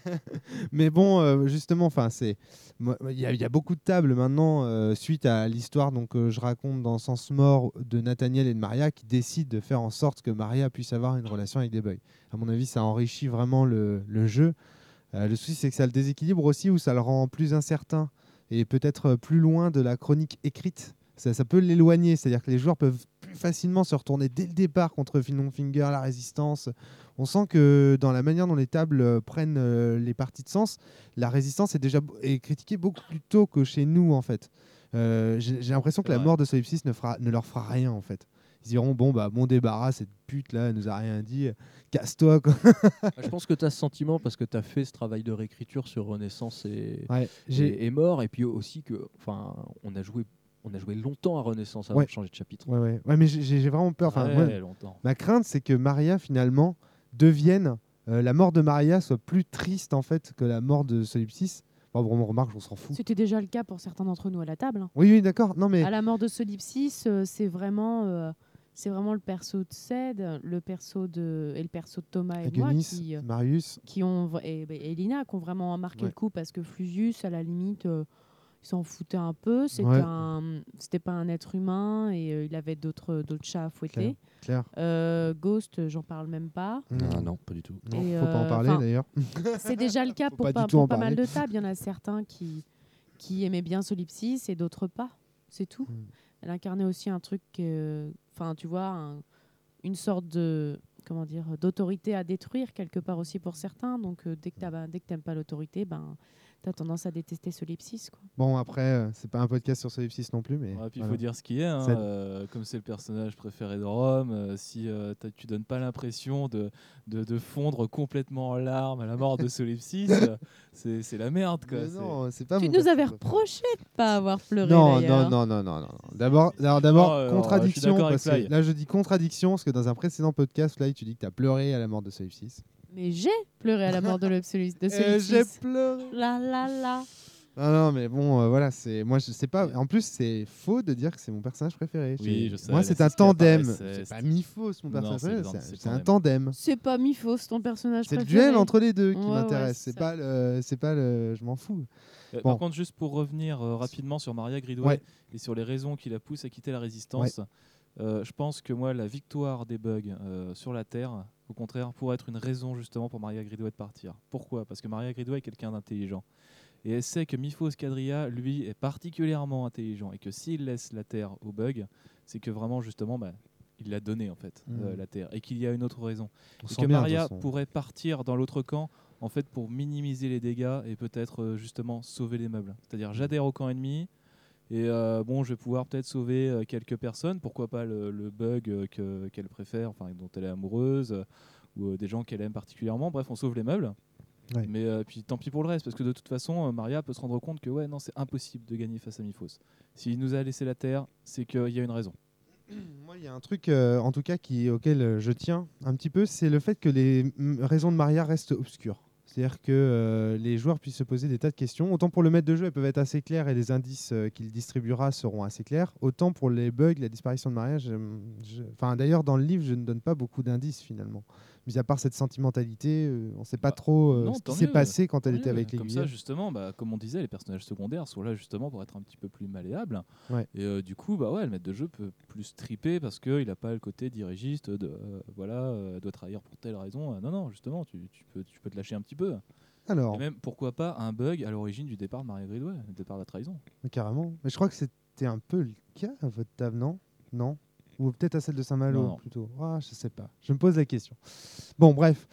Mais bon, euh, justement, enfin, c'est, moi, il y, a- il y a beaucoup de tables maintenant euh, suite à l'histoire donc euh, je raconte dans Sens Mort de Nathaniel et de Maria qui décident de faire en sorte que Maria puisse avoir une relation avec des bugs. À mon avis, ça enrichit vraiment le, le jeu. Euh, le souci, c'est que ça le déséquilibre aussi ou ça le rend plus incertain et peut-être euh, plus loin de la chronique écrite. Ça, ça peut l'éloigner, c'est-à-dire que les joueurs peuvent plus facilement se retourner dès le départ contre Finon Finger, la résistance. On sent que dans la manière dont les tables euh, prennent euh, les parties de sens, la résistance est déjà est critiquée beaucoup plus tôt que chez nous en fait. Euh, J'ai j'ai l'impression que C'est la vrai. mort de Solipsis ne, fera, ne leur fera rien en fait. Ils diront bon bah bon débarras, cette pute là, elle nous a rien dit, casse-toi quoi. Je pense que tu as ce sentiment parce que tu as fait ce travail de réécriture sur Renaissance et, Ouais, j'ai et, et Mort, et puis aussi que, enfin, on a joué, on a joué longtemps à Renaissance avant Ouais. de changer de chapitre. ouais, ouais. Ouais, mais j'ai j'ai vraiment peur. Enfin, moi, Très longtemps. ma crainte, c'est que Maria, finalement, devienne. euh, la mort de Maria soit plus triste, en fait, que la mort de Solipsis. Bon, bon, on remarque, on s'en fout. C'était déjà le cas pour certains d'entre nous à la table. hein. Oui, oui, d'accord. Non, mais. À la mort de Solipsis, euh, c'est vraiment, euh, c'est vraiment le perso de Ced, le perso de et le perso de Thomas et moi Agonis, qui, euh, Marius. qui ont vra- et, et Lina qui ont vraiment marqué Ouais. le coup parce que Fluvius, à la limite, euh, il s'en foutait un peu. C'était Ouais. un, c'était pas un être humain et euh, il avait d'autres d'autres chats à fouetter. Claire. Euh, Ghost, j'en parle même pas. Ah non, pas du tout. Non, Et, faut pas en euh, parler, enfin, d'ailleurs. C'est déjà le cas Faut pour pas pas, du tout pour en pas mal parler. de tables. Il y en a certains qui, qui aimaient bien Solipsis et d'autres pas. C'est tout. Mm. Elle incarnait aussi un truc, euh, enfin, tu vois, un- une sorte de, comment dire, d'autorité à détruire quelque part aussi pour certains. Donc, euh, dès que t'as- dès que t'aimes pas l'autorité, ben, t'as tendance à détester Solipsis, quoi. Bon, après, euh, c'est pas un podcast sur Solipsis non plus, mais. Ouais, puis il voilà. faut dire ce qui est, hein, Ça- euh, comme c'est le personnage préféré de Rome, euh, si euh, t'as- tu donnes pas l'impression de, de, de fondre complètement en larmes à la mort de Solipsis, euh, c'est c'est la merde quoi. Mais c'est- non, c'est pas Tu mon nous avais perso préféré. reproché de pas avoir pleuré, Non, non, d'ailleurs. non, non, non, non, non. D'abord, alors, d'abord Non, alors, je suis contradiction. d'accord avec Parce que Fly. là, je dis contradiction parce que dans un précédent podcast, Fly, tu dis que tu as pleuré à la mort de Solipsis. Mais j'ai pleuré à la mort de, l'Obsolus- de Euh, Solipsis. J'ai pleuré. La la la. Non, non, mais bon, euh, voilà, c'est moi, je sais pas. En plus, c'est faux de dire que c'est mon personnage préféré. Oui, J'ai- je sais, Moi, mais c'est c'est un ce qui tandem. apparaissait, C'est c'est- pas mi-faux, mon Non, personnage c'est préféré. le- C'est c'est le c'est un tandem. tandem. C'est pas Mifos, ton personnage C'est le préféré. duel entre les deux qui Ouais, ouais, m'intéresse. c'est c'est ça. pas le, c'est pas le, je m'en fous. Euh, Bon. Par contre, juste pour revenir euh, rapidement sur Maria Gridway Ouais. et sur les raisons qui la poussent à quitter la résistance, euh, je pense que moi, la victoire des bugs euh, sur la Terre, au contraire, pourrait être une raison justement pour Maria Gridway de partir. Pourquoi ? Parce que Maria Gridway est quelqu'un d'intelligent. Et elle sait que Mifos Quadria, lui, est particulièrement intelligent et que s'il laisse la Terre aux bugs, c'est que vraiment, justement, bah, il l'a donné en fait, Mhm. euh, la Terre, et qu'il y a une autre raison. On Et sent que bien, de Maria toute façon. pourrait partir dans l'autre camp en fait pour minimiser les dégâts et peut-être euh, justement sauver les meubles. C'est-à-dire j'adhère au camp ennemi et euh, bon je vais pouvoir peut-être sauver euh, quelques personnes, pourquoi pas le, le bug euh, que, qu'elle préfère, enfin dont elle est amoureuse euh, ou euh, des gens qu'elle aime particulièrement. Bref, on sauve les meubles. Ouais. Mais euh, puis tant pis pour le reste parce que de toute façon euh, Maria peut se rendre compte que ouais non c'est impossible de gagner face à Mifos. S'il nous a laissé la terre, c'est qu'il y a une raison. Moi, il y a un truc, euh, en tout cas, qui, auquel euh, je tiens un petit peu, c'est le fait que les mm, raisons de Maria restent obscures. C'est-à-dire que euh, les joueurs puissent se poser des tas de questions. Autant pour le maître de jeu, elles peuvent être assez claires et les indices euh, qu'il distribuera seront assez clairs. Autant pour les bugs, la disparition de Maria, je- je- enfin, d'ailleurs, dans le livre, je ne donne pas beaucoup d'indices finalement. Mis à part cette sentimentalité, euh, on ne sait pas Bah, trop euh, non, ce qui tant s'est mieux, passé quand elle Tant était mieux. avec Comme l'aiguillette. ça, justement, bah, comme on disait, les personnages secondaires sont là justement pour être un petit peu plus malléables. Ouais. Et euh, du coup, bah ouais, le maître de jeu peut plus triper parce qu'il n'a pas le côté dirigiste de euh, voilà, euh, doit trahir pour telle raison. Euh, non, non, justement, tu, tu peux, tu peux te lâcher un petit peu. Alors, Et même, pourquoi pas un bug à l'origine du départ de Maria Gridway, le départ de la trahison. mais carrément. Mais je crois que c'était un peu le cas à votre table, non Non Ou peut-être à celle de Saint-Malo Non, non. plutôt. Ah, je sais pas. Je me pose la question. Bon, bref.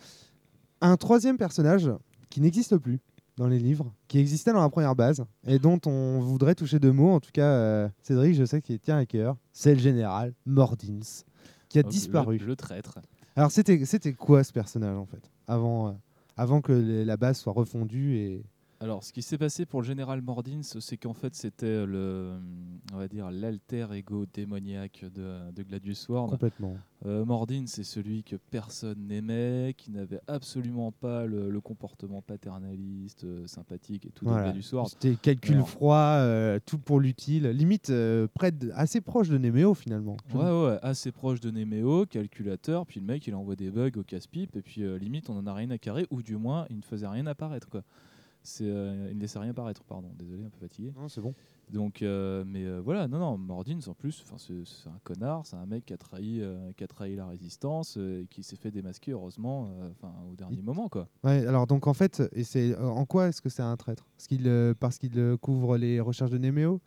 Un troisième personnage qui n'existe plus dans les livres, qui existait dans la première base et dont on voudrait toucher deux mots. En tout cas, euh, Cédric, je sais qu'il tient à cœur. C'est le général Mordins, qui a Donc, disparu. Le, le traître. Alors, c'était c'était quoi ce personnage en fait avant, euh, avant que les- la base soit refondue et Alors, ce qui s'est passé pour le général Mordins, c'est qu'en fait, c'était le, on va dire, l'alter ego démoniaque de, de Gladius Sword. Complètement. Euh, Mordin, c'est celui que personne n'aimait, qui n'avait absolument pas le, le comportement paternaliste, euh, sympathique et tout Voilà. de Gladius Sword. C'était calcul Alors. froid, euh, tout pour l'utile, limite euh, près de- assez proche de Néméo finalement. Ouais, ouais, assez proche de Néméo, calculateur, puis le mec il envoie des bugs au casse-pipe, et puis euh, limite on en a rien à carrer, ou du moins il ne faisait rien apparaître, quoi. C'est, euh, il ne laissait rien apparaître, pardon, désolé, un peu fatigué. Non, c'est bon. Donc, euh, mais euh, voilà, non, non, Mordins en plus, c'est, c'est un connard, c'est un mec qui a trahi, euh, qui a trahi la résistance, euh, et qui s'est fait démasquer heureusement, euh, enfin au dernier Il- moment, quoi. Ouais, alors donc en fait, et c'est euh, en quoi est-ce que c'est un traître? Parce qu'il euh, parce qu'il euh, couvre les recherches de Néméo.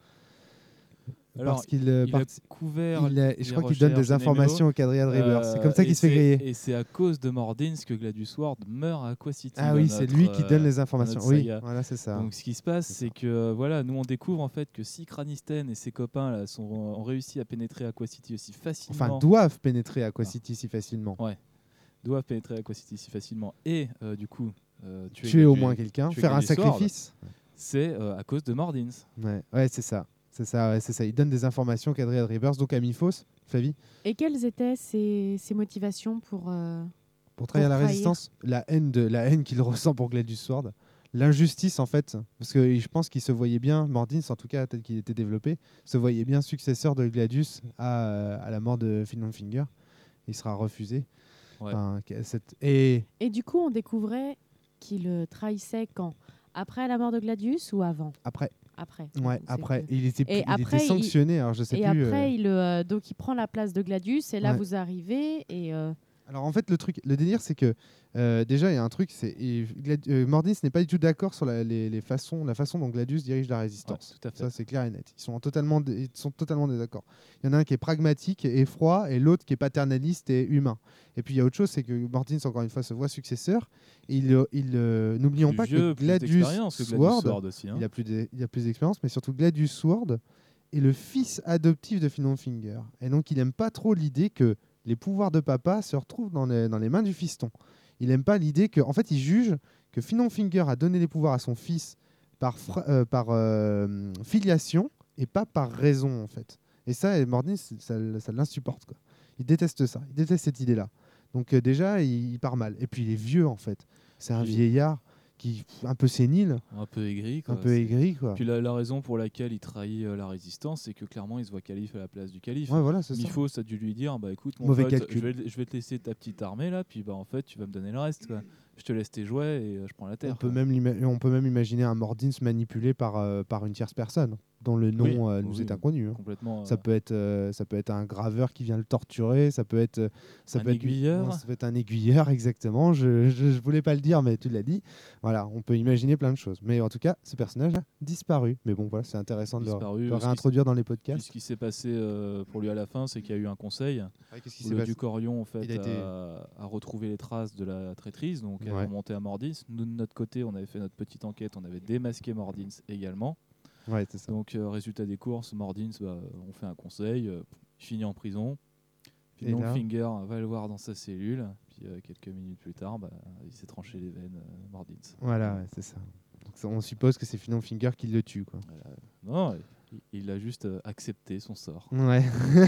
Alors, Parce qu'il euh, il a parti- couvert. il a- les je crois qu'il donne des recherches de informations au quadrillade Néméo. River. C'est comme ça Euh, qu'il et se fait c'est- griller. Et c'est à cause de Mordins que Gladius Sword meurt à Aqua City. Ah dans oui, c'est notre, lui qui donne euh, les dans informations. notre Oui, saga. voilà, c'est ça. Donc ce qui se passe, C'est c'est ça. que euh, voilà, nous on découvre en fait que si Cranisten et ses copains là, sont, ont réussi à pénétrer Aqua City aussi facilement, Enfin, doivent pénétrer Aqua Ah. City si facilement. doivent pénétrer Aqua City si facilement, et euh, du coup euh, tuer, Tuer au Gladius- moins quelqu'un, tuer faire un Gladius Sword, sacrifice. c'est euh, à cause de Mordins. Ouais, ouais c'est ça. C'est ça, ouais, c'est ça. Il donne des informations au quadrillade Rivers, donc à Miphos, Flavie, Et quelles étaient ses, ses motivations pour. euh, pour trahir la trahir. résistance, la haine, de, la haine qu'il ressent pour Gladius Sword, l'injustice en fait, parce que je pense qu'il se voyait bien, Mordins en tout cas tel qu'il était développé, se voyait bien successeur de Gladius à, euh, à la mort de Finnfinger. Il sera refusé. Ouais. Enfin, que- cette- et Et du coup, on découvrait qu'il euh, trahissait quand? Après la mort de Gladius ou avant? après, Après. ouais, Donc, c'est après, que- il était, Et il après, était il- sanctionné. Alors je sais Et plus. après, euh, il, euh, donc il prend la place de Gladius, et là Ouais. vous arrivez, et euh, Alors en fait, le truc, le délire, c'est que euh, déjà il y a un truc, c'est et Glad- euh, Mordis n'est pas du tout d'accord sur la, les, les façons, la façon dont Gladius dirige la résistance. Ouais, tout à fait. Ça c'est clair et net. Ils sont en totalement, dé- ils sont totalement désaccords. Il y en a un qui est pragmatique et froid, et l'autre qui est paternaliste et humain. Et puis il y a autre chose, c'est que Mordis encore une fois se voit successeur. Et il, euh, il euh, n'oublions Plus pas vieux, que plus Gladius d'expérience que Gladius Sword, Sword aussi. hein. il a plus de- il a plus d'expérience, mais surtout Gladius Sword est le fils adoptif de Finnfinger. Et donc il n'aime pas trop l'idée que les pouvoirs de papa se retrouvent dans les, dans les mains du fiston. Il n'aime pas l'idée que, en fait, il juge que Finnfinger a donné les pouvoirs à son fils par, fra- euh, par euh, filiation et pas par raison, en fait. Et ça, et Mordin, c'est- ça, ça l'insupporte, quoi. Il déteste ça, il déteste cette idée-là. Donc euh, déjà, il, il part mal. Et puis il est vieux, en fait. C'est un Puis- vieillard qui un peu sénile, Un peu aigri. Quoi. un peu C'est- aigri, quoi. Puis la, la raison pour laquelle il trahit euh, la résistance, c'est que clairement il se voit calife à la place du calife. Ouais, voilà, c'est ça. Miphos a dû lui dire bah écoute mon Mauvais pote, calcul. je vais, je vais te laisser ta petite armée là, puis bah en fait tu vas me donner le reste. Quoi. Je te laisse tes jouets et euh, je prends la terre. On peut, quoi. même l'ima- on peut même imaginer un Mordins manipulé par, euh, par une tierce personne, dont le nom Oui, euh, nous oui, est oui. inconnu. hein. Complètement. Ça euh, peut être, euh, ça peut être un graveur qui vient le torturer, ça peut être, euh, ça Un peut être- aiguilleur. ouais, ça peut être un aiguilleur, exactement. Je, je, je voulais pas le dire, mais tu l'as dit. Voilà, on peut imaginer plein de choses. Mais en tout cas, ce personnage a disparu. Mais bon, voilà, c'est intéressant de le- Disparu, de le parce qu'il réintroduire dans les Puis podcasts. ce qui s'est passé euh, pour lui à la fin, c'est qu'il y a eu un conseil. Qu'est-ce qui où s'est le passé Ducorion en fait, Il a été- a, a retrouvé les traces de la traîtrise, donc elle Ouais. est remontée à Mordis. Nous, de notre côté, on avait fait notre petite enquête, on avait démasqué Mordins également. Ouais, c'est ça. Donc, euh, résultat des courses, Mordins, bah, on fait un conseil, euh, il finit en prison. Puis Et là Finger va le voir dans sa cellule. Puis euh, quelques minutes plus tard, bah, il s'est tranché les veines, euh, Mordins. Voilà, ouais, c'est ça. Donc, ça- on suppose que c'est Finnfinger qui le tue, quoi. Non, il, il a juste euh, accepté son sort. Ouais.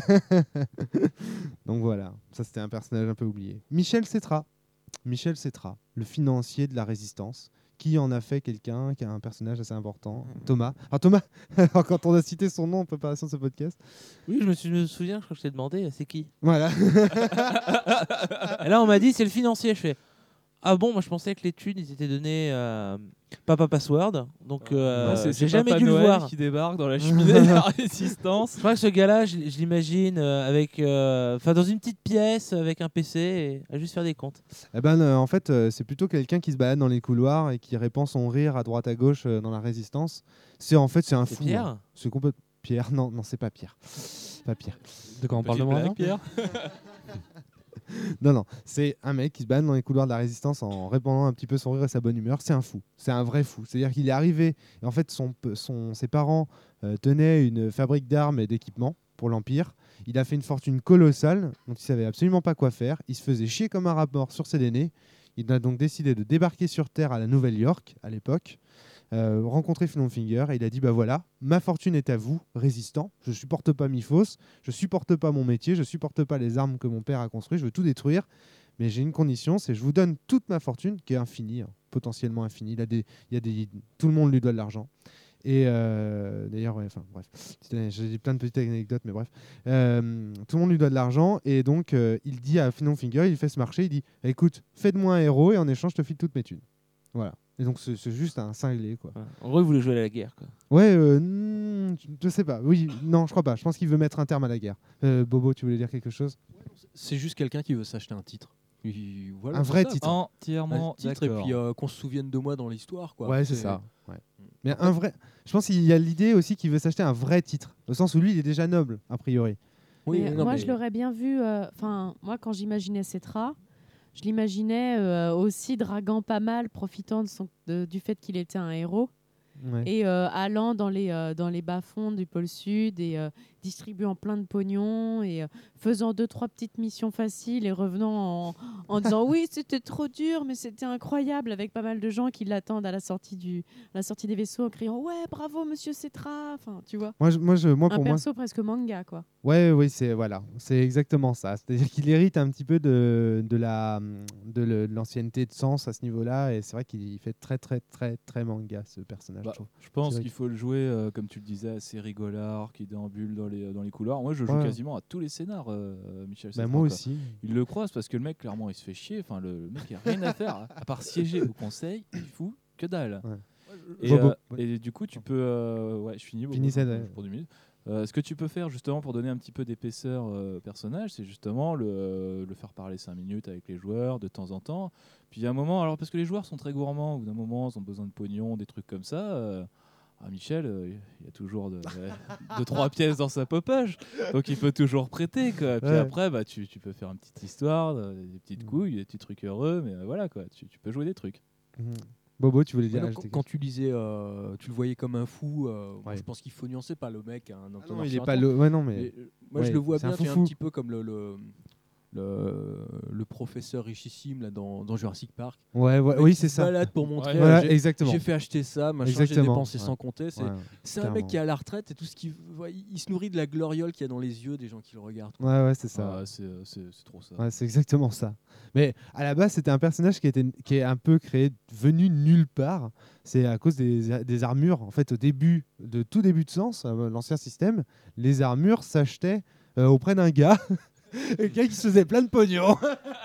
Donc voilà, ça c'était un personnage un peu oublié. Michel Cetra. Michel Cetra, le financier de la résistance, qui en a fait quelqu'un, qui a un personnage assez important. Thomas. Alors Thomas, alors, quand on a cité son nom en préparation de ce podcast. Oui, je me, suis- je me souviens, je crois que je t'ai demandé, c'est qui? Voilà. Et là, on m'a dit, c'est le financier. Je fais, ah bon, moi je pensais que les thunes, ils étaient donnés à Papa Password. Donc, euh, Ah, c'est- j'ai c'est jamais Papa dû le Noël voir. qui débarque dans la cheminée de la résistance. Je crois que ce gars-là, je, je l'imagine euh, avec, euh, enfin, dans une petite pièce avec un P C et à juste faire des comptes. Eh ben, euh, en fait, euh, c'est plutôt quelqu'un qui se balade dans les couloirs et qui répand son rire à droite à gauche euh, dans la résistance. C'est en fait, c'est un C'est fou. Pierre hein. C'est complètement Pierre. Non, non, c'est pas Pierre. Pas Pierre. De quoi on parle de Petite moi blague, là Pierre. Non, non, c'est un mec qui se balade dans les couloirs de la résistance en répandant un petit peu son rire et sa bonne humeur. C'est un fou, c'est un vrai fou. C'est-à-dire qu'il est arrivé, et en fait, son, son- ses parents euh, tenaient une fabrique d'armes et d'équipements pour l'Empire. Il a fait une fortune colossale, donc il savait absolument pas quoi faire. Il se faisait chier comme un rat mort sur ses aînés. Il a donc décidé de débarquer sur Terre à la Nouvelle-York à l'époque. euh, rencontré Phinon Finger et il a dit bah voilà, ma fortune est à vous, résistant. Je supporte pas Mifos, je supporte pas mon métier, je supporte pas les armes que mon père a construites, je veux tout détruire. Mais j'ai une condition, c'est je vous donne toute ma fortune, qui est infinie, hein, potentiellement infinie. Il a des, il y a des, tout le monde lui doit de l'argent. Et euh, d'ailleurs, ouais, enfin bref, j'ai plein de petites anecdotes, mais bref, euh, tout le monde lui doit de l'argent et donc euh, il dit à Phinon Finger, il fait ce marché, il dit, écoute, fais-de-moi un héros et en échange je te file toutes mes thunes. Voilà. Et donc c'est c'est juste un cinglé quoi. Ouais. En gros, il voulait jouer à la guerre. Quoi. Ouais, euh, hmm, je sais pas. Oui, non, je crois pas. Je pense qu'il veut mettre un terme à la guerre. Euh, Bobo, tu voulais dire quelque chose? C'est juste quelqu'un qui veut s'acheter un titre. Et voilà, Un c'est vrai ça, titre. quoi. Entièrement Un titre et d'accord. puis euh, qu'on se souvienne de moi dans l'histoire quoi. Ouais, c'est ça. Ouais. Mais un vrai. Je pense qu'il y a l'idée aussi qu'il veut s'acheter un vrai titre, au sens où lui, il est déjà noble a priori. Oui, Mais non, moi, mais- je l'aurais bien vu. Enfin, moi, quand j'imaginais Cetra, je l'imaginais euh, aussi draguant pas mal, profitant de son, de- du fait qu'il était un héros Ouais. et euh, allant dans les, euh, dans les bas-fonds du pôle Sud et euh, distribuant plein de pognon et euh, faisant deux, trois petites missions faciles et revenant en, en disant oui, c'était trop dur, mais c'était incroyable, avec pas mal de gens qui l'attendent à la sortie, du, à la sortie des vaisseaux en criant ouais, bravo, monsieur Cetra. Enfin, tu vois. Moi, je, moi, je, moi, Un pour moi, perso presque manga, quoi. ouais, oui, c'est voilà, c'est exactement ça. C'est-à-dire qu'il hérite un petit peu de de la de le- de l'ancienneté de Sens à ce niveau-là, et c'est vrai qu'il fait très très très très manga ce personnage. Bah, je trouve. je pense C'est vrai qu'il faut le jouer, euh, comme tu le disais, assez rigolard, qui déambule dans les, dans les couloirs. Moi, je joue Ouais. quasiment à tous les scénars, euh, Michel Bah, Cetra, moi quoi. aussi. Il le croise parce que le mec, clairement, il se fait chier. Enfin, le, le mec, il a rien à faire, à part siéger au conseil, il fout que dalle. Ouais. Et, Bobo. euh, et du coup, tu peux. euh, ouais, je finis. Bobo, Finissez, pour- ouais. pour deux minutes. Euh, ce que tu peux faire justement pour donner un petit peu d'épaisseur euh, au personnage, c'est justement le, le faire parler cinq minutes avec les joueurs de temps en temps. Puis il y a un moment, alors parce que les joueurs sont très gourmands, au bout d'un moment, ils ont besoin de pognon, des trucs comme ça. euh, ah, Michel, euh, il y a toujours de, de, de trois pièces dans sa popoche, donc il peut toujours prêter. Quoi. Puis Ouais. après, bah, tu, tu peux faire une petite histoire, euh, des petites Mm. couilles, des petits trucs heureux, mais euh, voilà, quoi, tu, tu peux jouer des trucs. Mhm. Bobo, tu voulais Ouais, dire donc, ajouter quand quelque tu disais, euh, tu le voyais comme un fou, euh, moi, Ouais. je pense qu'il faut nuancer pas le mec. Hein, chose. Ah non, il est pas le. le. Ouais, non, mais. Mais, euh, moi, ouais, je le vois c'est un bien, tu sais, un foufou. petit peu comme le, le, le, le professeur richissime là, dans, dans Jurassic Park. Ouais, ouais, Le mec oui, qui c'est se ça. balade pour montrer. Voilà, euh, j'ai- exactement. J'ai fait acheter ça, machin, j'ai Exactement, dépensé ouais. sans compter. C'est Ouais, c'est un carrément. mec qui est à la retraite et tout ce qu'il voit, il il se nourrit de la gloriole qu'il y a dans les yeux des gens qui le regardent. Ouais, ouais, c'est ça. Ah, c'est, euh, c'est- c'est trop ça. Ouais, c'est exactement ça. Mais à la base, c'était un personnage qui, était, qui est un peu créé, venu de nulle part. C'est à cause des, des armures. En fait, au début, de tout début de Sens, euh, l'ancien système, les armures s'achetaient euh, auprès d'un gars. Un gars qui se faisait plein de pognon.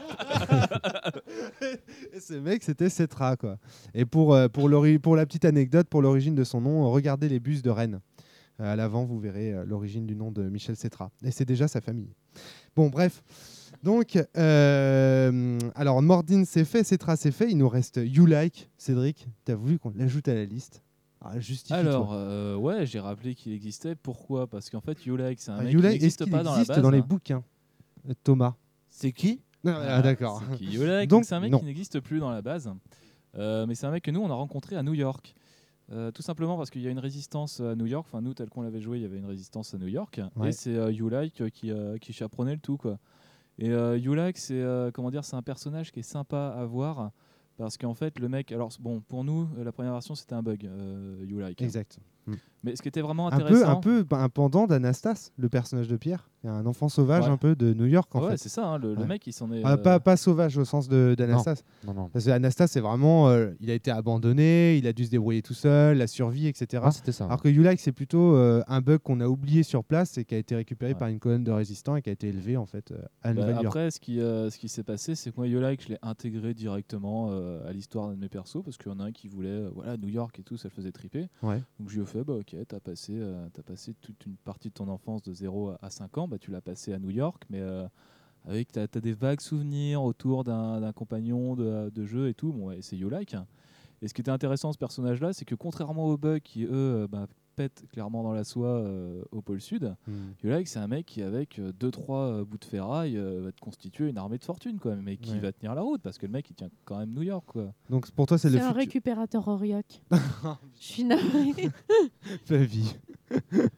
Et ce mec, c'était Cetra, quoi. Et pour, euh, pour, l'ori- pour la petite anecdote, pour l'origine de son nom, regardez les bustes de Rennes. Euh, à l'avant, vous verrez euh, l'origine du nom de Michel Cetra. Et c'est déjà sa famille. Bon, bref. Donc, euh, alors Mordin c'est fait, Cetra c'est fait. Il nous reste You Like. Cédric, t'as voulu qu'on l'ajoute à la liste? Ah, justifie-toi. Alors, euh, ouais, j'ai rappelé qu'il existait. Pourquoi? Parce qu'en fait, You Like, c'est un Ah, mec You qui Like, est-ce n'existe qu'il pas dans la existe base. dans les hein. bouquins, euh, Thomas? C'est qui? Ah, Ah, d'accord. C'est qui You Like. Donc, Donc, c'est un mec non. qui n'existe plus dans la base. Euh, mais c'est un mec que nous, on a rencontré à New York. Euh, tout simplement parce qu'il y a une résistance à New York. Enfin, nous, tel qu'on l'avait joué, il y avait une résistance à New York. Ouais. Et c'est euh, You Like euh, qui, euh, qui chaperonnait le tout, quoi. Et euh, You Like, c'est euh, comment dire, c'est un personnage qui est sympa à voir parce qu'en fait, le mec, alors bon, pour nous, euh, la première version c'était un bug, euh, You Like. Exact. Mais ce qui était vraiment Un peu, intéressant, un peu bah, un pendant d'Anastas, le personnage de Pierre. Un enfant sauvage Ouais. un peu de New York, en ouais, fait. c'est ça, hein, le, le Ouais. mec, il s'en est. Ah, euh, pas, pas sauvage au sens de- d'Anastas. Non, non. Parce que Anastas, c'est vraiment. euh, il a été abandonné, il a dû se débrouiller tout seul, la survie, et cetera. Ah, c'était ça. Alors que You Like, c'est plutôt euh, un bug qu'on a oublié sur place et qui a été récupéré Ouais. par une colonne de résistants et qui a été élevé en fait euh, à bah, Nouvelle-York. après, ce qui, euh, ce qui s'est passé, c'est que moi, You Like, je l'ai intégré directement euh, à l'histoire de mes persos parce qu'il y en a un qui voulait, euh, voilà, New York et tout, ça le faisait triper. Ouais. Donc je lui ai fait, bah ok, t'as passé, euh, t'as passé toute une partie de ton enfance de zéro à cinq ans, bah tu l'as passé à New York, mais euh, avec t'as as des vagues souvenirs autour d'un d'un compagnon de, de jeu et tout. Bon, ouais, c'est You Like. Et ce qui était intéressant de ce personnage-là, c'est que contrairement aux bugs qui eux euh, bah, pètent clairement dans la soie euh, au pôle sud, Hmm. You Like, c'est un mec qui avec euh, deux trois euh, bouts de ferraille euh, va te constituer une armée de fortune, quoi, mais qui Ouais. va tenir la route parce que le mec il tient quand même New York, quoi. Donc pour toi, c'est C'est le un futur. récupérateur Orioc. Je suis navrée. Ta vie.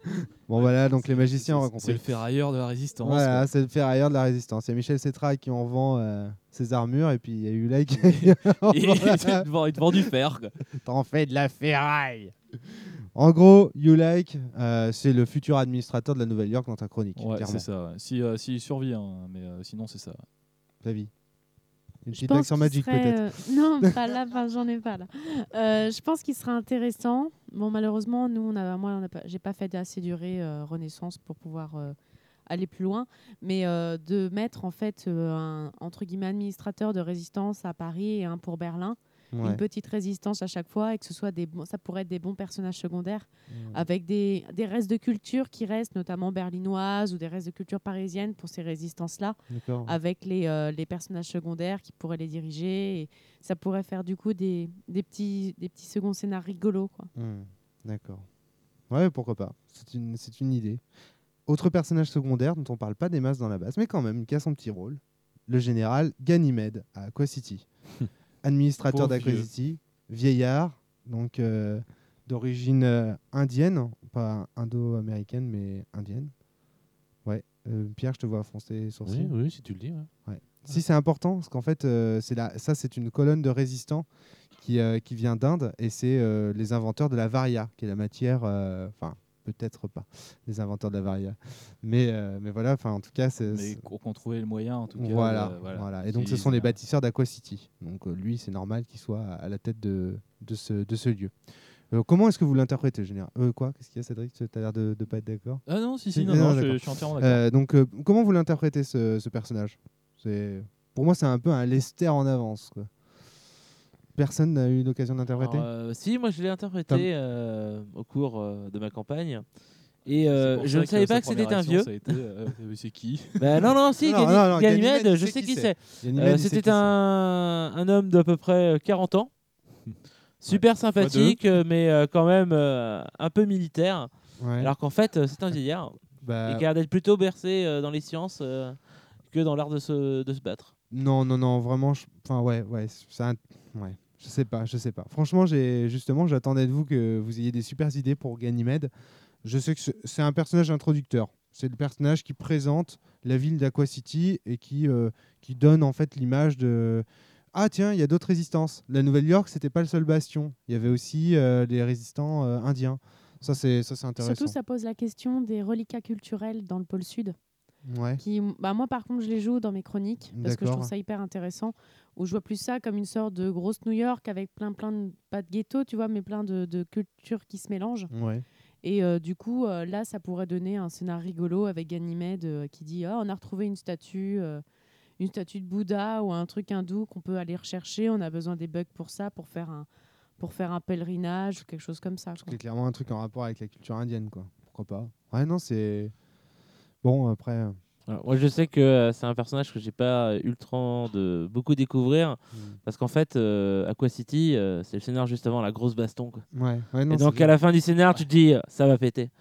Bon voilà, donc les magiciens ont C'est- compris. C'est le ferrailleur de la résistance. Voilà, quoi. c'est le ferrailleur de la résistance. Il y a Michel Cetra qui en vend euh, ses armures et puis il y a eu là qui Et il te vend- il te vend du fer. quoi. t'en fais de la ferraille. En gros, You Like, euh, c'est le futur administrateur de la Nouvelle-York dans ta chronique. Ouais, clairement. c'est ça. ouais. Si, euh, s'il survit, hein, mais euh, sinon c'est ça. Flavie. Une Je petite pense action qu'il magique serait, peut-être. euh, Non, pas là, enfin, j'en ai pas là. Euh, je pense qu'il sera intéressant. Bon, malheureusement, nous, on a, moi, on a pas, j'ai pas fait assez durée euh, Renaissance pour pouvoir euh, aller plus loin, mais euh, de mettre en fait euh, un entre guillemets administrateur de résistance à Paris et un pour Berlin, Ouais. une petite résistance à chaque fois et que ce soit des bons, ça pourrait être des bons personnages secondaires Ouais. avec des, des restes de culture qui restent, notamment berlinoises ou des restes de culture parisienne pour ces résistances-là, D'accord. avec les, euh, les personnages secondaires qui pourraient les diriger. Et ça pourrait faire du coup des, des, petits, des petits seconds scénars rigolos. Quoi. Hmm, D'accord. Ouais, pourquoi pas. C'est une, c'est une idée. Autre personnage secondaire dont on parle pas des masses dans la base, mais quand même, qui a son petit rôle. Le général Ganymède à Aqua City. Administrateur Pauvre d'Aqua vieux. City, vieillard, donc euh, d'origine euh, indienne, pas indo-américaine, mais indienne. Ouais. Euh, Pierre, je te vois froncer les sourcils. Oui, oui, si tu le dis. ouais. Si c'est important, parce qu'en fait, euh, c'est la, ça c'est une colonne de résistants qui, euh, qui vient d'Inde et c'est euh, les inventeurs de la varia, qui est la matière, euh, enfin peut-être pas les inventeurs de la varia, mais, euh, mais voilà, enfin en tout cas, c'est, Mais c'est- qu'on qu'on trouvait le moyen, en tout cas. voilà, euh, voilà. voilà. Et donc ce Qui- sont les voilà. bâtisseurs d'Aqua City. Donc euh, lui, c'est normal qu'il soit à la tête de, de, ce, de ce lieu. Euh, comment est-ce que vous l'interprétez, général euh, Quoi Qu'est-ce qu'il y a, Cédric Tu as l'air de ne pas être d'accord. Ah non, si, Si, si, non, non, non, je, d'accord. je suis entièrement d'accord. Euh, donc, euh, comment vous l'interprétez ce, ce personnage c'est... Pour moi, c'est un peu un Lester en avance. Quoi. Personne n'a eu l'occasion d'interpréter Alors, euh, si, moi je l'ai Tom. interprété euh, au cours euh, de ma campagne. Et C'est euh, pour je ça ne savais sa pas que c'était première un action, vieux. ça a été, euh, euh, c'est qui Bah, non, non, si, Non, Gany- non, non, Ganymède, Ganymède, je il sait sais qui qui c'est. c'est. Ganymède, Euh, il sait qui C'était un, un homme d'à peu près quarante ans. Super sympathique, euh, mais euh, quand même euh, un peu militaire. c'est. Ouais. Alors qu'en fait, euh, c'est un vieillard. Bah, Et qui a l'air d'être plutôt bercé euh, dans les sciences euh, que dans l'art de se, de se battre. non, non, non, vraiment. je- Enfin, ouais, ouais, c'est un... ouais. Je sais pas, je sais pas. Franchement, j'ai justement, j'attendais de vous que vous ayez des super idées pour Ganymède. Je sais que c'est- c'est un personnage introducteur. C'est le personnage qui présente la ville d'Aqua City et qui, euh, qui donne en fait l'image de ah tiens, il y a d'autres résistances. La Nouvelle-York, c'était pas le seul bastion. Il y avait aussi euh, les résistants euh, indiens. Ça c'est ça c'est intéressant. Surtout, ça pose la question des reliquats culturels dans le pôle sud. Ouais. Qui, bah moi, par contre, je les joue dans mes chroniques parce que je D'accord. trouve ça hyper intéressant. Où je vois plus ça comme une sorte de grosse New York avec plein, plein de, pas de ghetto, tu vois, mais plein de, de cultures qui se mélangent. Ouais. Et euh, du coup, euh, là, ça pourrait donner un scénario rigolo avec Ganymède euh, qui dit ah, on a retrouvé une statue, euh, une statue de Bouddha ou un truc hindou qu'on peut aller rechercher. On a besoin des bugs pour ça, pour faire un, pour faire un pèlerinage ou quelque chose comme ça. quoi. C'est clairement un truc en rapport avec la culture indienne, quoi. Pourquoi pas. Ouais, non, c'est bon après. euh, Alors, moi, je sais que euh, c'est un personnage que j'ai pas eu le temps de beaucoup découvrir hmm. parce qu'en fait, euh, Aqua City, euh, c'est le scénar juste avant la grosse baston. Quoi. Ouais, ouais, non. Et donc c'est- à la fin du scénar, tu te dis euh, ça va péter.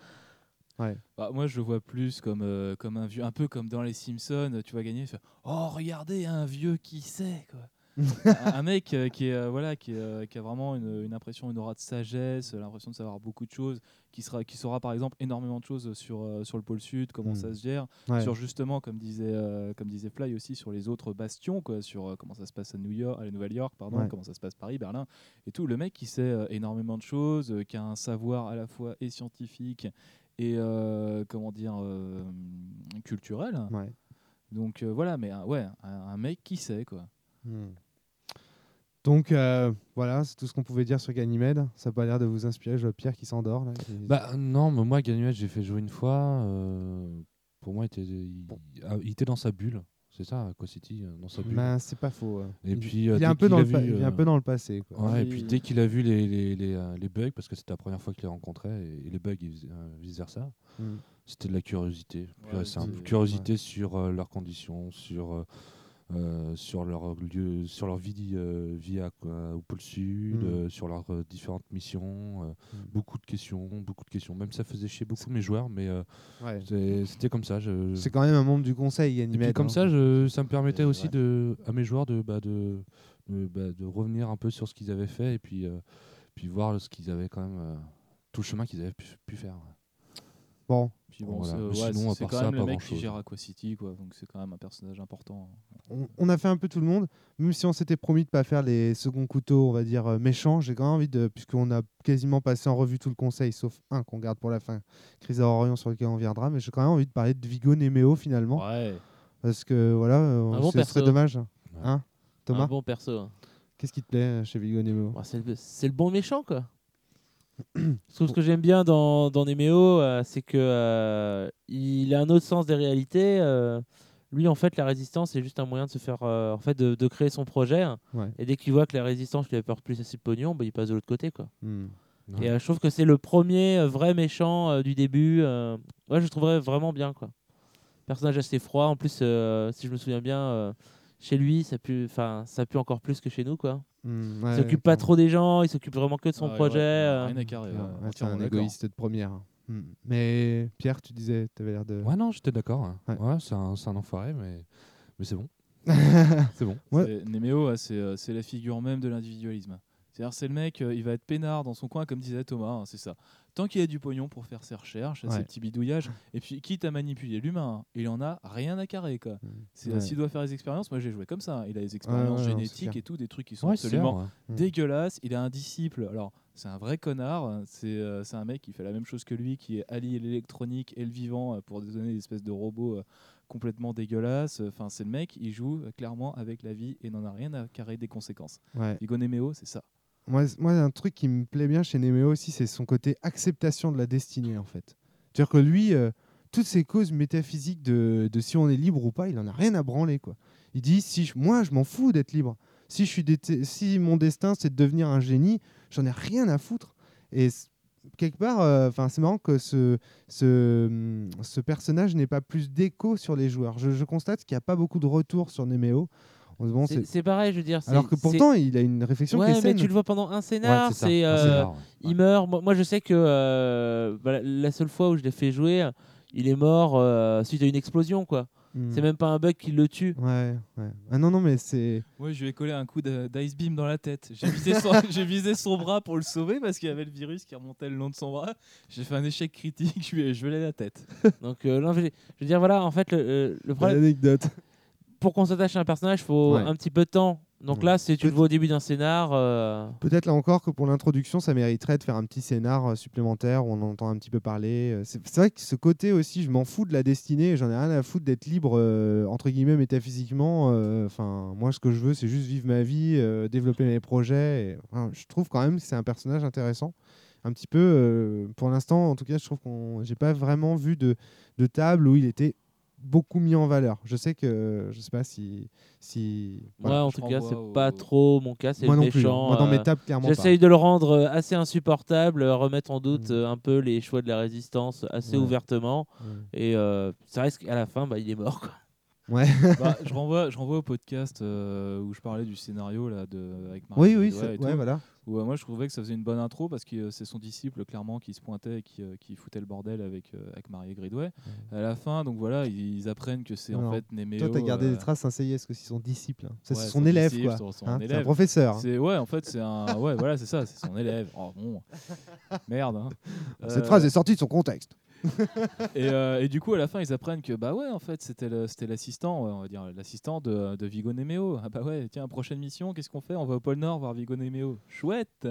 Bah, moi, je le vois plus comme, euh, comme un vieux, un peu comme dans les Simpsons. Tu vas gagner, faire oh regardez un vieux qui sait quoi. un, un mec euh, qui est euh, voilà qui, est, euh, qui a vraiment une, une impression, une aura de sagesse, l'impression de savoir beaucoup de choses, qui sera qui saura par exemple énormément de choses sur euh, sur le pôle sud, comment Mm. ça se gère, Ouais. sur justement comme disait euh, comme disait Fly aussi sur les autres bastions quoi, sur euh, comment ça se passe à New York, à la Nouvelle-York pardon, Ouais. comment ça se passe Paris, Berlin et tout. Le mec qui sait euh, énormément de choses, euh, qui a un savoir à la fois et scientifique et euh, comment dire euh, culturel. Ouais. Donc euh, voilà, mais un- ouais, un, un mec qui sait quoi. Hmm. Donc euh, voilà, c'est tout ce qu'on pouvait dire sur Ganymède. Ça n'a pas l'air de vous inspirer. Je vois Pierre qui s'endort. Là, qui- Bah non, mais moi Ganymède, j'ai fait jouer une fois. euh, pour moi, il était, il, ah, il était dans sa bulle. C'est ça, Aqua City, euh, dans sa bulle. Ben, c'est pas faux. hein. Et il, puis, il euh, est dès un peu qu'il dans a le pa- vu, il est un euh, peu dans le passé. Quoi. Ouais, et Oui, puis oui. dès qu'il a vu les, les, les, euh, les bugs, parce que c'était la première fois qu'il les rencontrait, et, et les bugs, et vice versa, Hmm. c'était de la curiosité. Pure Ouais, et simple. c'est- Curiosité sur euh, leurs conditions, sur, euh, euh, sur leur lieu, sur leur vie, euh, vie à, quoi, au pôle sud, Mm. euh, sur leurs euh, différentes missions. euh, Mm. Beaucoup de questions, beaucoup de questions. Même ça faisait chier beaucoup mes joueurs, mais euh, Ouais. c'est- c'était comme ça. Je... C'est quand même un membre du conseil, Et Ganymède. puis comme hein. ça, je, ça me permettait Et aussi ouais. de, à mes joueurs de, bah, de, de, bah, de revenir un peu sur ce qu'ils avaient fait et puis, euh, puis voir ce qu'ils avaient quand même, euh, tout le chemin qu'ils avaient pu, pu faire. Bon, Puis bon, Voilà. c'est, Mais ouais, sinon, à c'est part quand ça, même pas le mec qui grand-chose. gère Aqua City, quoi. Donc c'est quand même un personnage important. on, on a fait un peu tout le monde, même si on s'était promis de pas faire les seconds couteaux, on va dire euh, méchants. J'ai quand même envie de, puisqu'on a quasiment passé en revue tout le conseil, sauf un qu'on garde pour la fin, Crise à Orion, sur lequel on viendra, mais j'ai quand même envie de parler de Vigo Nemeo finalement, Ouais. parce que voilà, euh, Un bon ce perso. serait dommage. Hein, Thomas, Un bon perso. qu'est-ce qui te plaît euh, chez Vigo Nemeo? Bon, c'est le, c'est le bon méchant, quoi. Je trouve ce que j'aime bien dans, dans Nemeo, euh, c'est que euh, il a un autre sens des réalités. euh, lui, en fait, la résistance, c'est juste un moyen de se faire, euh, en fait, de, de créer son projet. Ouais. Et dès qu'il voit que la résistance lui apporte plus assez de pognon, bah, il passe de l'autre côté, quoi. Hmm. Ouais. Et euh, je trouve que c'est le premier euh, vrai méchant euh, du début. euh, Ouais, je le trouverais vraiment bien, quoi. Personnage assez froid. En plus, euh, si je me souviens bien, euh, chez lui, ça pue, enfin, ça pue encore plus que chez nous, quoi. Hmm, Il ouais, s'occupe pas clairement. trop des gens. Il s'occupe vraiment que de son Ah ouais, projet. ouais, euh. Rien à carrer. Ouais, ouais, ouais, c'est entièrement un d'accord. égoïste de première. Hmm. Mais Pierre, tu disais, tu avais l'air de. Ouais, non, j'étais d'accord. hein. Ouais. Ouais, c'est un, c'est un enfoiré, mais, mais c'est bon. C'est bon. Ouais. C'est- Nemeo, ouais, c'est euh, c'est la figure même de l'individualisme. C'est-à-dire, c'est le mec, euh, il va être peinard dans son coin, comme disait Thomas, hein, c'est ça. Tant qu'il a du pognon pour faire ses recherches, Ouais. ses petits bidouillages, et puis quitte à manipuler l'humain, hein, il en a rien à carrer, quoi. C'est, euh, Ouais. S'il doit faire des expériences, moi j'ai joué comme ça. hein. Il a des expériences ouais, non, c'est génétiques clair. et tout, des trucs qui sont Ouais, c'est absolument vrai, ouais. Mm. dégueulasses. Il a un disciple, alors c'est un vrai connard, hein. c'est euh, c'est un mec qui fait la même chose que lui, qui est allié l'électronique et le vivant euh, pour donner des espèces de robots euh, complètement dégueulasses. Enfin, c'est le mec, il joue euh, clairement avec la vie et n'en a rien à carrer des conséquences. Ouais. Vigo Nemeo, c'est ça. Moi, c- moi, un truc qui me plaît bien chez Nemeo aussi, c'est son côté acceptation de la destinée, en fait. C'est-à-dire que lui, euh, toutes ces causes métaphysiques de, de si on est libre ou pas, il en a rien à branler, quoi. Il dit, si je- moi, je m'en fous d'être libre. Si, je suis déte- si mon destin, c'est de devenir un génie, j'en ai rien à foutre. Et c- quelque part, euh, 'fin, c'est marrant que ce, ce, hum, ce personnage n'ait pas plus d'écho sur les joueurs. Je, je constate qu'il n'y a pas beaucoup de retours sur Nemeo. Bon, C'est c'est- c'est pareil, je veux dire. c'est- Alors que c'est- pourtant, il a une réflexion qui Ouais, est mais saine. tu le vois pendant un scénar. Ouais, c'est ça. c'est Un euh, scénar, ouais. il meurt. Moi, moi, je sais que euh, bah, la seule fois où je l'ai fait jouer, il est mort euh, suite à une explosion, quoi. Hmm. C'est même pas un bug qui le tue. Ouais, ouais. Ah non, non, mais c'est. Moi, je lui ai collé un coup de- d'ice beam dans la tête. J'ai visé, son, j'ai visé son bras pour le sauver parce qu'il y avait le virus qui remontait le long de son bras. J'ai fait un échec critique, je lui ai gelé la tête. Donc, euh, non, je, veux je veux dire, voilà, en fait, le, euh, le problème, L'anecdote. pour qu'on s'attache à un personnage, il faut Ouais. un petit peu de temps. Donc Ouais. là, si tu le Peut- vois au début d'un scénar, euh, Peut-être là encore que pour l'introduction, ça mériterait de faire un petit scénar euh, supplémentaire où on entend un petit peu parler. Euh, C'est c'est vrai que ce côté aussi, je m'en fous de la destinée, j'en ai rien à foutre d'être libre, euh, entre guillemets, métaphysiquement. euh, Enfin, moi, ce que je veux, c'est juste vivre ma vie, euh, développer mes projets. Et, enfin, je trouve quand même que c'est un personnage intéressant. Un petit peu, euh, pour l'instant, en tout cas, je trouve qu'on, j'ai pas vraiment vu de, de table où il était beaucoup mis en valeur. Je sais que, je sais pas si, si moi, voilà. en je tout cas, c'est renvoie au- pas trop mon cas. C'est Moi le non plus. hein. méchant. Moi, dans mes euh, tables, clairement pas. J'essaye de le rendre euh, assez insupportable, euh, remettre en doute Mm. euh, un peu les choix de la résistance assez Ouais. ouvertement. Ouais. Et euh, ça reste qu'à la fin, bah, il est mort, quoi. Ouais. Bah, je, renvoie, je renvoie au podcast euh, où je parlais du scénario là, de, avec Marie Oui, oui, Gridouet c'est- et ouais, tout, voilà. où euh, moi je trouvais que ça faisait une bonne intro parce que euh, c'est son disciple clairement qui se pointait et qui, euh, qui foutait le bordel avec, euh, avec Marie Gridouet. À la fin, donc voilà, ils, ils apprennent que c'est en Alors, fait Nemeo. Toi, t'as gardé euh, des traces Saint Seiya, est-ce que c'est son disciple hein. Ça, ouais, c'est son son élève, disciple, quoi. son- son Hein, c'est un élève. professeur. hein. C'est ouais, en fait, c'est un ouais, voilà, c'est ça, c'est son élève. Oh bon, merde. hein. Cette Euh, phrase est sortie de son contexte. Et, euh, et du coup, à la fin, ils apprennent que bah ouais, en fait, c'était le- c'était l'assistant, ouais, on va dire l'assistant de, de Vigo Nemeo. Ah bah ouais, tiens, prochaine mission, qu'est-ce qu'on fait? On va au pôle Nord voir Vigo Nemeo. Chouette.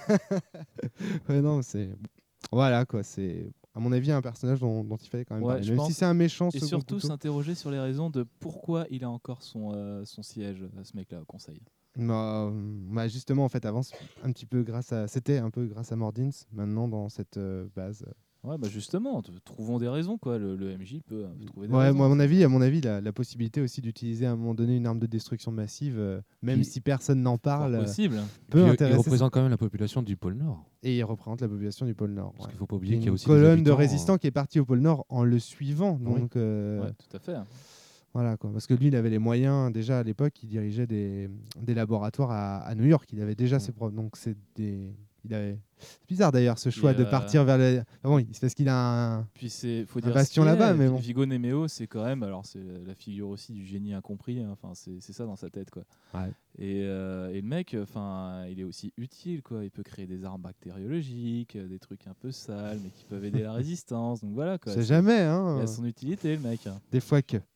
Ouais, non, c'est. Voilà, quoi. C'est, à mon avis, un personnage dont, dont il fallait quand même Ouais, parler. je Même pense. si c'est un méchant, Et second surtout couteau. s'interroger sur les raisons de pourquoi il a encore son, euh, son siège, euh, ce mec-là, au conseil. Bah, euh, bah, justement, en fait, avant, c'est un petit peu grâce à. C'était un peu grâce à Mordins, maintenant, dans cette euh, base. Ouais, bah justement, t- trouvons des raisons, quoi. Le, le M J peut, euh, peut trouver des Ouais, raisons. moi, à mon avis, à mon avis la, la possibilité aussi d'utiliser à un moment donné une arme de destruction massive, euh, même Puis- si personne n'en Fort parle, euh, possible. peut Puis, il intéresser. représente quand même la population du pôle Nord. Et il représente la population du pôle Nord. Parce ouais. qu'il faut pas Il y oublier a qu'il y a une aussi des colonne de habitants, euh, résistants qui est partie au pôle Nord en le suivant. Oui. Donc, euh, Ouais, tout à fait. voilà, quoi. Parce que lui, il avait les moyens, déjà à l'époque, il dirigeait des, des laboratoires à, à New York. Il avait déjà Mm. ses propres. Donc, c'est des, il avait... C'est bizarre d'ailleurs ce choix Et, de euh, partir vers le. Ah bon, c'est parce qu'il a un. Puis c'est, faut Un dire bastion ce qu'il là-bas, est. mais bon. Vigo Nemeo, c'est quand même, alors c'est la figure aussi du génie incompris. hein. Enfin, c'est, c'est ça dans sa tête, quoi. Ouais. Et, euh, et le mec, enfin, il est aussi utile, quoi. Il peut créer des armes bactériologiques, euh, des trucs un peu sales, mais qui peuvent aider la résistance. Donc voilà, quoi. C'est C'est- jamais, Il hein. a son utilité, le mec. hein. Des fois que.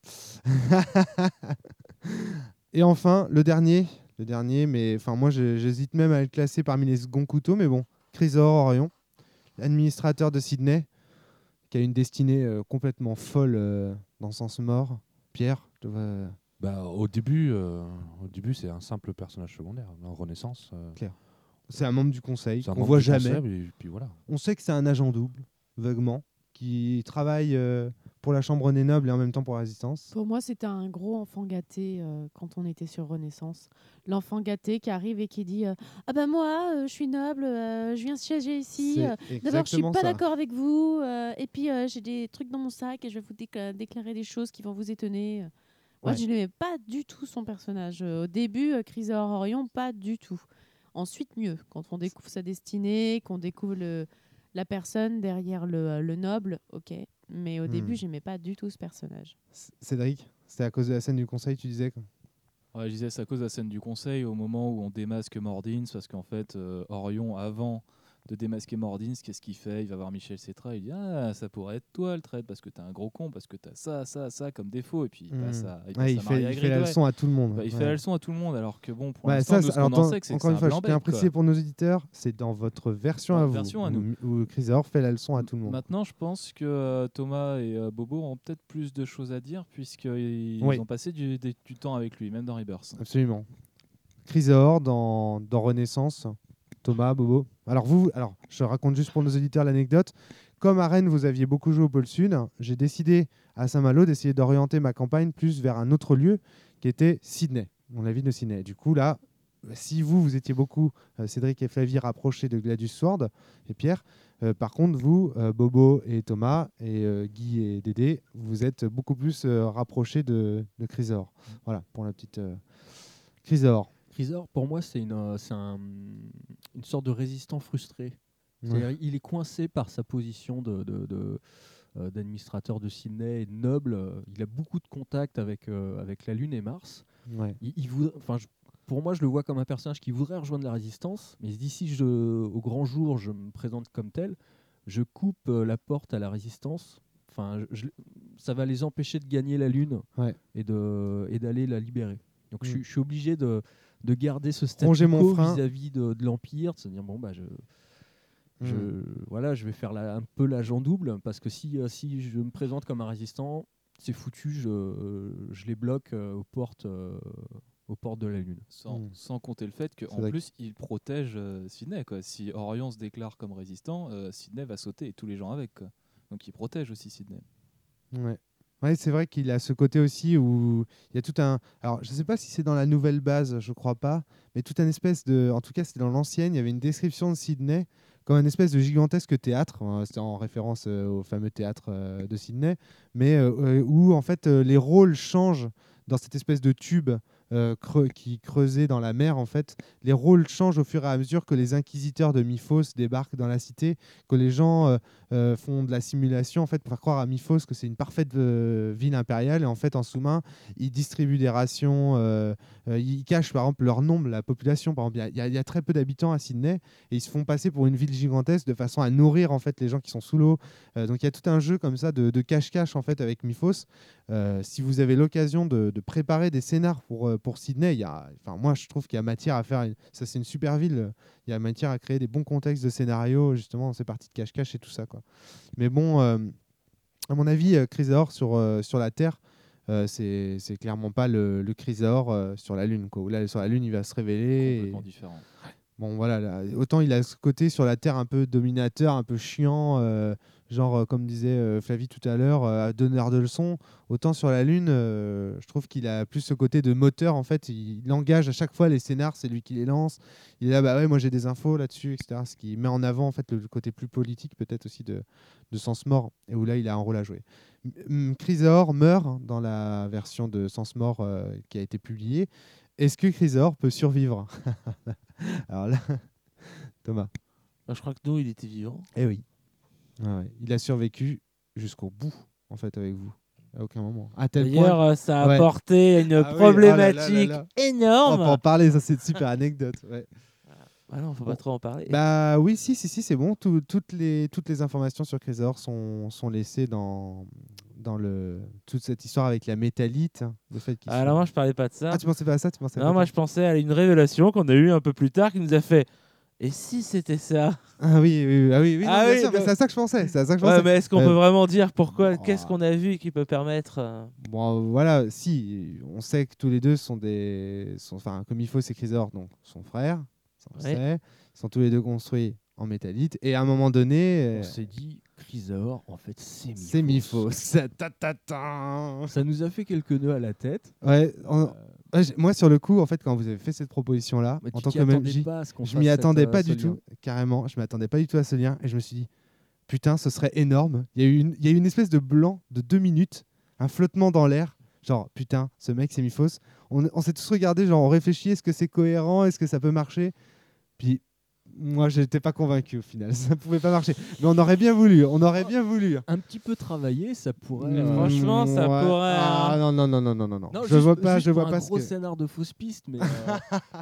Et enfin, le dernier. Le dernier, mais enfin, moi, je- j'hésite même à le classer parmi les seconds couteaux, mais bon. Chrysor Orion, administrateur de Sydney, qui a une destinée euh, complètement folle euh, dans Sens Mort. Pierre, je dois- Bah, au début, euh, au début, c'est un simple personnage secondaire. En Renaissance, euh, c'est un membre du conseil c'est un qu'on membre voit du jamais. conseil, et puis voilà. On sait que c'est un agent double, vaguement, qui travaille euh, pour la Chambre des Nobles et en même temps pour la Résistance. Pour moi, c'était un gros enfant gâté euh, quand on était sur Renaissance. L'enfant gâté qui arrive et qui dit euh, ah ben moi, euh, je suis noble, euh, je viens siéger ici. C'est euh, D'abord, je suis exactement pas ça. d'accord avec vous. euh, et puis, euh, j'ai des trucs dans mon sac et je vais vous décla- déclarer des choses qui vont vous étonner. Moi, Ouais. je n'aimais pas du tout son personnage. Euh, Au début, euh, Chrysor Orion, pas du tout. Ensuite, mieux. Quand on découvre sa destinée, qu'on découvre le, la personne derrière le, le noble, ok. Mais au Hmm. début, j'aimais pas du tout ce personnage. C- Cédric, c'était à cause de la scène du conseil, tu disais quoi. Ouais, je disais, c'est à cause de la scène du conseil, au moment où on démasque Mordins, parce qu'en fait, euh, Orion, avant de démasquer Mordins, qu'est-ce qu'il fait? Il va voir Michel Cetra, il dit ah, ça pourrait être toi le traître, parce que t'es un gros con, parce que t'as ça, ça, ça comme défaut, et puis il Hmm. passe à, il Ouais, passe il à fait, Maria il fait la Gridway. leçon à tout le monde. Bah, il fait Ouais. la leçon à tout le monde, alors que bon, pour Ouais, l'instant, ça, nous, ça- ce alors, qu'on en attends, sait, c'est que encore c'est une un fois, je tiens à blanc-bec, quoi. préciser pour nos auditeurs, c'est dans votre version Dans à la vous, version à où, nous. où Chrysor fait la leçon à tout le monde. Maintenant, je pense que euh, Thomas et euh, Bobo ont peut-être plus de choses à dire, puisqu'ils Oui. ont passé du, des- du temps avec lui, même dans Rebirth. Absolument. Chrysor dans, dans Renaissance. Thomas, Bobo. Alors, vous, alors, je raconte juste pour nos auditeurs l'anecdote. Comme à Rennes, vous aviez beaucoup joué au pôle Sud, j'ai décidé à Saint-Malo d'essayer d'orienter ma campagne plus vers un autre lieu qui était Sydney, mon la ville de Sydney. Du coup, là, si vous, vous étiez beaucoup, euh, Cédric et Flavie, rapprochés de Gladius Sword et Pierre, euh, par contre, vous, euh, Bobo et Thomas, et euh, Guy et Dédé, vous êtes beaucoup plus euh, rapprochés de, de Chrysor. Voilà, pour la petite euh, Chrysor. Chrysor, pour moi, c'est une, euh, c'est un- une sorte de résistant frustré. C'est-à-dire, il est coincé par sa position de, de- de, euh, d'administrateur de Sydney et de noble. Euh, Il a beaucoup de contacts avec, euh, avec la Lune et Mars. Ouais. Il, il voudrait- enfin, je- pour moi, je le vois comme un personnage qui voudrait rejoindre la résistance, mais d'ici je, au grand jour, je me présente comme tel, je coupe euh, la porte à la résistance. Enfin, je- je- ça va les empêcher de gagner la Lune Ouais. et, de, et d'aller la libérer. Donc, je, Mm. suis- je suis obligé de, de garder ce statu Ronger mon quo frein. vis-à-vis de, de l'Empire, de se dire, bon, bah, je, je, Mm. voilà, je vais faire la- un peu l'agent double, parce que si, euh, si je me présente comme un résistant, c'est foutu, je, euh, je les bloque euh, aux portes, euh, aux portes de la Lune. Sans, Mm. sans compter le fait C'est qu'en vrai. plus, il protège euh, Sydney. Quoi. Si Orion se déclare comme résistant, euh, Sydney va sauter et tous les gens avec. Quoi. Donc il protège aussi Sydney. Ouais. Ouais, c'est vrai qu'il a ce côté aussi où il y a tout un. Alors, je ne sais pas si c'est dans la nouvelle base, je crois pas, mais tout un espèce de. En tout cas, c'était dans l'ancienne, il y avait une description de Sydney comme un espèce de gigantesque théâtre. hein, C'était en référence euh, au fameux théâtre euh, de Sydney, mais euh, euh, où en fait euh, les rôles changent dans cette espèce de tube euh, creux, qui creusait dans la mer. En fait, les rôles changent au fur et à mesure que les inquisiteurs de Miphos débarquent dans la cité, que les gens euh, euh, font de la simulation en fait pour faire croire à Miphos que c'est une parfaite euh, ville impériale, et en fait en sous-main ils distribuent des rations, euh, euh, ils cachent par exemple leur nombre, la population. Par exemple, il y, a- il y a très peu d'habitants à Sydney et ils se font passer pour une ville gigantesque de façon à nourrir en fait les gens qui sont sous l'eau. Euh, donc il y a tout un jeu comme ça de, de cache-cache en fait avec Miphos. Euh, si vous avez l'occasion de, de préparer des scénars pour, euh, pour Sydney, il y a, enfin, moi je trouve qu'il y a matière à faire. Une, ça c'est une super ville. Il y a matière à créer des bons contextes de scénario justement dans ces parties de cache-cache et tout ça quoi. Mais bon, euh, à mon avis, euh, Chrysor sur, euh, sur la Terre, euh, c'est c'est clairement pas le, le Chrysor euh, sur la Lune. Quoi. Où là, sur la Lune, il va se révéler. Et... Complètement différent. Bon, voilà, là, autant il a ce côté sur la Terre un peu dominateur, un peu chiant, euh, genre, euh, comme disait euh, Flavie tout à l'heure, euh, donneur de leçons. Autant sur la Lune, euh, je trouve qu'il a plus ce côté de moteur. En fait, il, il engage à chaque fois les scénars, c'est lui qui les lance. Il est là, bah ouais, moi j'ai des infos là-dessus, et cetera. Ce qui met en avant en fait le côté plus politique, peut-être aussi de, de Sens Mort, et où là il a un rôle à jouer. M- Chrysor meurt dans la version de Sens Mort euh, qui a été publiée. Est-ce que Chrysor peut survivre? Alors là, Thomas. Bah, je crois que nous, il était vivant. Eh oui. Ah ouais. Il a survécu jusqu'au bout, en fait, avec vous. À aucun moment. À tel D'ailleurs, point. euh, ça a Ouais. apporté une Ah oui, oh là là problématique là là. énorme. On va en parler, ça c'est une super anecdote. Ouais. Ah non, faut pas Bon. trop en parler. Bah oui, si, si, si, c'est bon. Tout- toutes, les, toutes les informations sur Chrysaor sont, sont laissées dans, dans le, toute cette histoire avec la métallite. hein, Le fait qu'il Alors soit- moi, je parlais pas de ça. Ah, tu pensais pas à ça, tu pensais à non, quoi, moi, toi je pensais à une révélation qu'on a eue un peu plus tard qui nous a fait. Et si c'était ça? Ah oui, oui, oui, ah oui, oui, non, Ah bien oui, sûr, mais donc- c'est à ça que je pensais. C'est à ça que je Ouais, pensais. mais est-ce qu'on Euh, peut vraiment dire pourquoi? oh. Qu'est-ce qu'on a vu qui peut permettre euh, Bon, voilà, si, on sait que tous les deux sont des. Sont, enfin, comme il faut, c'est Chrysaor, donc son frère, ça on Ouais. sait. Ils sont tous les deux construits en métallite. Et à un moment donné, On euh, s'est dit, Chrysaor, en fait, c'est Miphos. c'est Miphos. Ta, ta, ta. Ça nous a fait quelques nœuds à la tête. Ouais, en- Euh, ouais, j'ai- moi, sur le coup, en fait, quand vous avez fait cette proposition-là, mais en tu tant t'y que même attendais J, pas à ce qu'on je fasse m'y cette, attendais euh, pas ce du lien. tout, carrément. Je m'attendais pas du tout à ce lien. Et je me suis dit, putain, ce serait énorme. Il y a eu une, il y a eu une espèce de blanc de deux minutes, un flottement dans l'air. Genre, putain, ce mec, c'est Miphos. On, on s'est tous regardés, genre, on réfléchit, est-ce que c'est cohérent, est-ce que ça peut marcher? Puis, moi, je n'étais pas convaincu au final. Ça pouvait pas marcher. Mais on aurait bien voulu, on aurait bien voulu. Un petit peu travaillé, ça pourrait. Mm, euh, franchement, ça ouais. pourrait, Ah hein. non, non, non, non, non, non. non. non, je juste- vois pas, juste je vois pour pas un ce gros que. scénar de fausse piste, mais euh,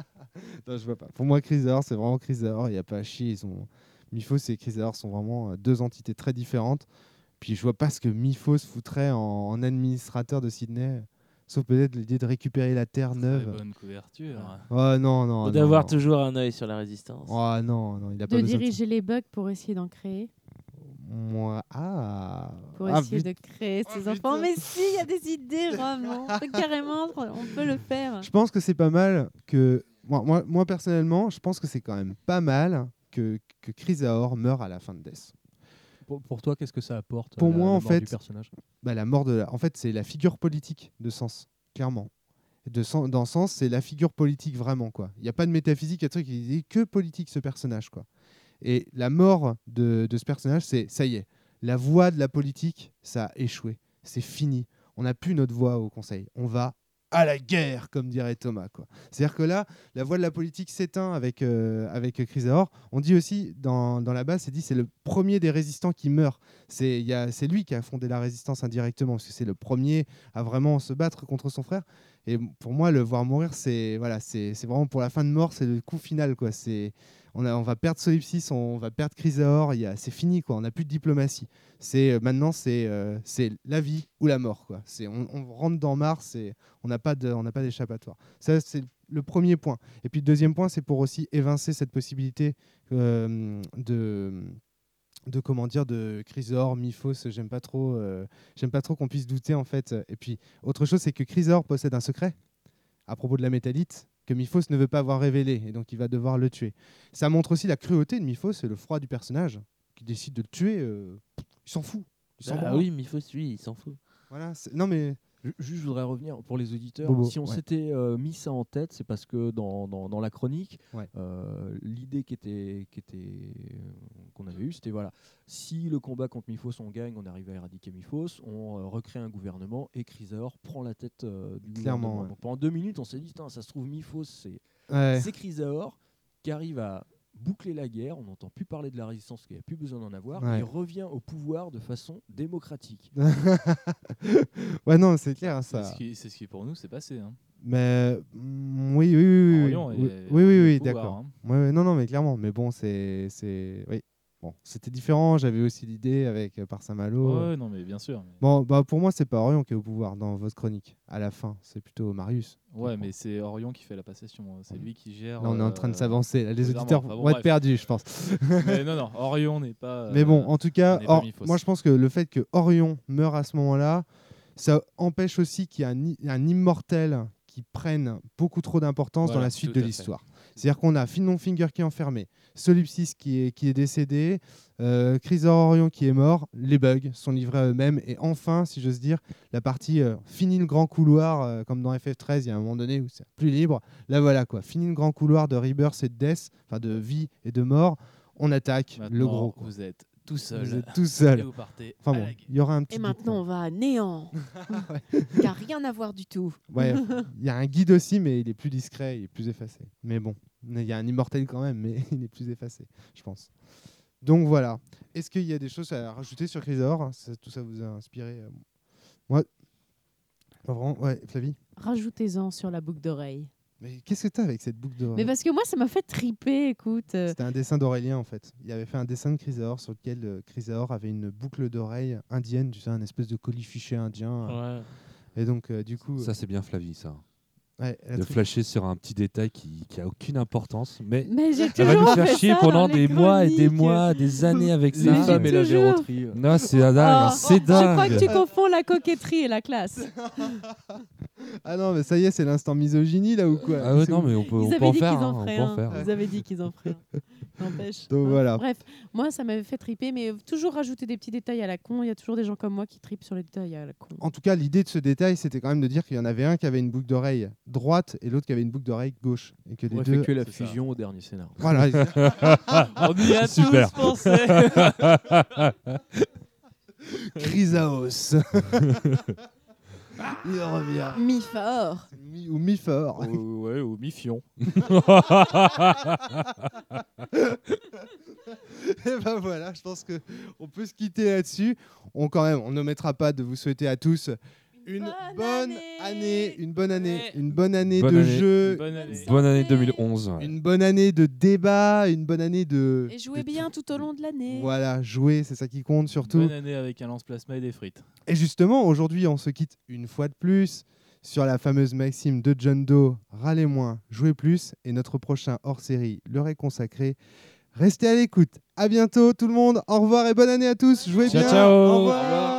Non, je vois pas. Pour moi, Chrysaor, c'est vraiment Chrysaor. Il n'y a pas à chier. Ils ont... Miphos et Chrysaor sont vraiment euh, deux entités très différentes. Puis je vois pas ce que Miphos foutrait en, en administrateur de Sydney. Sauf peut-être l'idée de récupérer la terre Très neuve. bonne couverture. Oh non, non. Ou non, d'avoir non. toujours un œil sur la résistance. Oh non, non, il a pas De besoin diriger les bugs pour essayer d'en créer. de ça. Moi, ah. Pour Ah, essayer putain. de créer Oh, ses putain. enfants. Mais si, il y a des idées, vraiment. On peut carrément, on peut le faire. Je pense que c'est pas mal que. Moi, moi, moi, personnellement, je pense que c'est quand même pas mal que, que Chrysaor meure à la fin de Death. pour, pour toi, qu'est-ce que ça apporte Pour la- moi, la en mort fait, du personnage Bah, la mort de la... En fait, c'est la figure politique de Sens, clairement. De Sens- dans Sens, c'est la figure politique vraiment, quoi. Il n'y a pas de métaphysique, il y a un truc qui dit que politique ce personnage, quoi. Et la mort de, de ce personnage, c'est ça y est, la voie de la politique, ça a échoué, c'est fini. On n'a plus notre voix au Conseil. On va à la guerre, comme dirait Thomas, quoi. C'est-à-dire que là, la voie de la politique s'éteint avec euh, avec Chrysaor. On dit aussi dans, dans la base, c'est dit c'est le premier des résistants qui meurt. C'est il y a- c'est lui qui a fondé la résistance indirectement parce que c'est le premier à vraiment se battre contre son frère. Et pour moi, le voir mourir, c'est voilà, c'est c'est vraiment pour la fin de mort, c'est le coup final, quoi. C'est on, a, on va perdre Solipsis, on va perdre Chrysaor, il y a- c'est fini, quoi. On n'a plus de diplomatie. C'est euh, maintenant c'est euh, c'est la vie ou la mort, quoi. C'est on, on rentre dans Mars et on n'a pas de on n'a pas d'échappatoire. Ça c'est le premier point. Et puis le deuxième point, c'est pour aussi évincer cette possibilité euh, de de comment dire de Chrysaor, Miphos. J'aime pas trop euh, j'aime pas trop qu'on puisse douter, en fait. Et puis autre chose, c'est que Chrysaor possède un secret à propos de la métallite que Miphos ne veut pas avoir révélé, et donc il va devoir le tuer. Ça montre aussi la cruauté de Miphos et le froid du personnage qui décide de le tuer. euh, il s'en fout. Il s'en Ah branle. oui, Miphos, lui, il s'en fout. Voilà, c'est- non mais Ju- Juste, je voudrais revenir pour les auditeurs. Bobo, si on ouais. s'était euh, mis ça en tête, c'est parce que dans, dans, dans la chronique, Ouais. euh, l'idée qui était, qui était, euh, qu'on avait eue, c'était voilà, si le combat contre Miphos on gagne, on arrive à éradiquer Miphos, on euh, recrée un gouvernement et Chrysaor prend la tête euh, du Clairement, gouvernement. ouais. Donc pendant deux minutes, on s'est dit, Tain, ça se trouve Miphos, c'est ouais. c'est Chrysaor qui arrive à boucler la guerre, on n'entend plus parler de la résistance, qu'il n'y a plus besoin d'en avoir, Ouais. et il revient au pouvoir de façon démocratique. ouais, non, c'est clair C'est ça. ce qui, c'est ce qui pour nous s'est passé. Hein. Mais mm, oui, oui, oui, oui, Orion oui, est- oui, est oui, revenu oui, au pouvoir, d'accord. hein. Ouais, ouais, non, non, mais clairement. Mais bon, c'est, c'est, oui. Bon, c'était différent. J'avais aussi l'idée avec euh, par Saint-Malo. Ouais, non, mais bien sûr. mais- Bon, bah pour moi, c'est pas Orion qui est au pouvoir dans votre chronique. À la fin, c'est plutôt Marius. Ouais, mais c'est Orion qui fait la passation. hein. C'est lui qui gère. Là, on est en train de euh, s'avancer. Là, les clairement. auditeurs Enfin, bon, vont être bref. perdus, je pense. mais non, non, Orion n'est pas. Mais bon, euh, en tout cas, on n'est pas Or- Miphos. moi, je pense que le fait que Orion meure à ce moment-là, ça empêche aussi qu'il y ait un, i- un immortel qui prenne beaucoup trop d'importance dans Voilà, la suite tout de à fait. l'histoire. C'est-à-dire qu'on a Finger qui est enfermé, Solipsis qui est, qui est décédé, euh, Chrysaor Orion qui est mort, les bugs sont livrés à eux-mêmes, et enfin, si j'ose dire, la partie euh, fini le grand couloir, euh, comme dans F F treize, il y a un moment donné où c'est plus libre. Là, voilà quoi, fini le grand couloir de Rebirth et de Death, enfin de vie et de mort, on attaque Maintenant, le gros. quoi. vous êtes tout seul. Vous êtes tout Et seul. vous partez. Enfin à bon, la guerre. il y aura un petit Et bout de maintenant, temps. on va à néant. Qui a rien à voir du tout. Ouais, il y a un guide aussi, mais il est plus discret, il est plus effacé. Mais bon, il y a un immortel quand même, mais il est plus effacé, je pense. Donc voilà. Est-ce qu'il y a des choses à rajouter sur Chrysaor? Ça, tout ça vous a inspiré euh, Moi, pas vraiment. Ouais, Flavie. Rajoutez-en sur la boucle d'oreille. Mais qu'est-ce que t'as avec cette boucle d'oreille? Mais parce que moi, ça m'a fait triper, écoute. euh, C'était un dessin d'Aurélien en fait. Il avait fait un dessin de Chrysaor sur lequel euh, Chrysaor avait une boucle d'oreille indienne, tu sais, un espèce de colifichet indien. euh, Ouais. Et donc, euh, du coup. Ça, c'est bien Flavie, ça. ouais, elle a De truc- flasher sur un petit détail qui, qui a aucune importance, mais Mais j'ai elle va toujours nous faire fait chier ça pendant dans les des mois et des chroniques. mois, des années avec Les ça. femmes et la toujours. verroterie. euh. Non, c'est dingue, Oh, c'est Je crois dingue. que tu confonds la coquetterie et la classe. Ah non, mais ça y est, c'est l'instant misogynie là ou quoi? Ah ouais, C'est non, où mais on peut, Ils on peut avaient en dit faire. qu'ils hein, en on feraient peut en un. faire. Ils avaient dit qu'ils en feraient un. N'empêche. Donc Hein. voilà. Bref, moi, ça m'avait fait triper, mais toujours rajouter des petits détails à la con. Il y a toujours des gens comme moi qui tripent sur les détails à la con. En tout cas, l'idée de ce détail, c'était quand même de dire qu'il y en avait un qui avait une boucle d'oreille droite et l'autre qui avait une boucle d'oreille gauche. Et que Pour les deux. effectuer la c'est ça. fusion au dernier scénario. Voilà. On y a Super. tous pensé. Chrysaos. Il revient. Mi fort. Mi- ou mi-fort. Ou- ouais, ou mi-fion. Et ben voilà, je pense que on peut se quitter là-dessus. On quand même, on n'omettra pas de vous souhaiter à tous une bonne bonne année. année, une bonne année, Ouais. une bonne année Bonne de année. jeu, Bonne année. Bonne année deux mille onze. ouais. une bonne année de débat, une bonne année de. Et jouez de bien tout- tout au long de l'année. Voilà, jouer, c'est ça qui compte surtout. Bonne année avec un lance-plasma et des frites. Et justement, aujourd'hui, on se quitte une fois de plus sur la fameuse maxime de John Doe, râlez moins, jouez plus, et notre prochain hors-série leur est consacré. Restez à l'écoute. À bientôt tout le monde. Au revoir et bonne année à tous. Jouez Ciao, bien. ciao. Au revoir.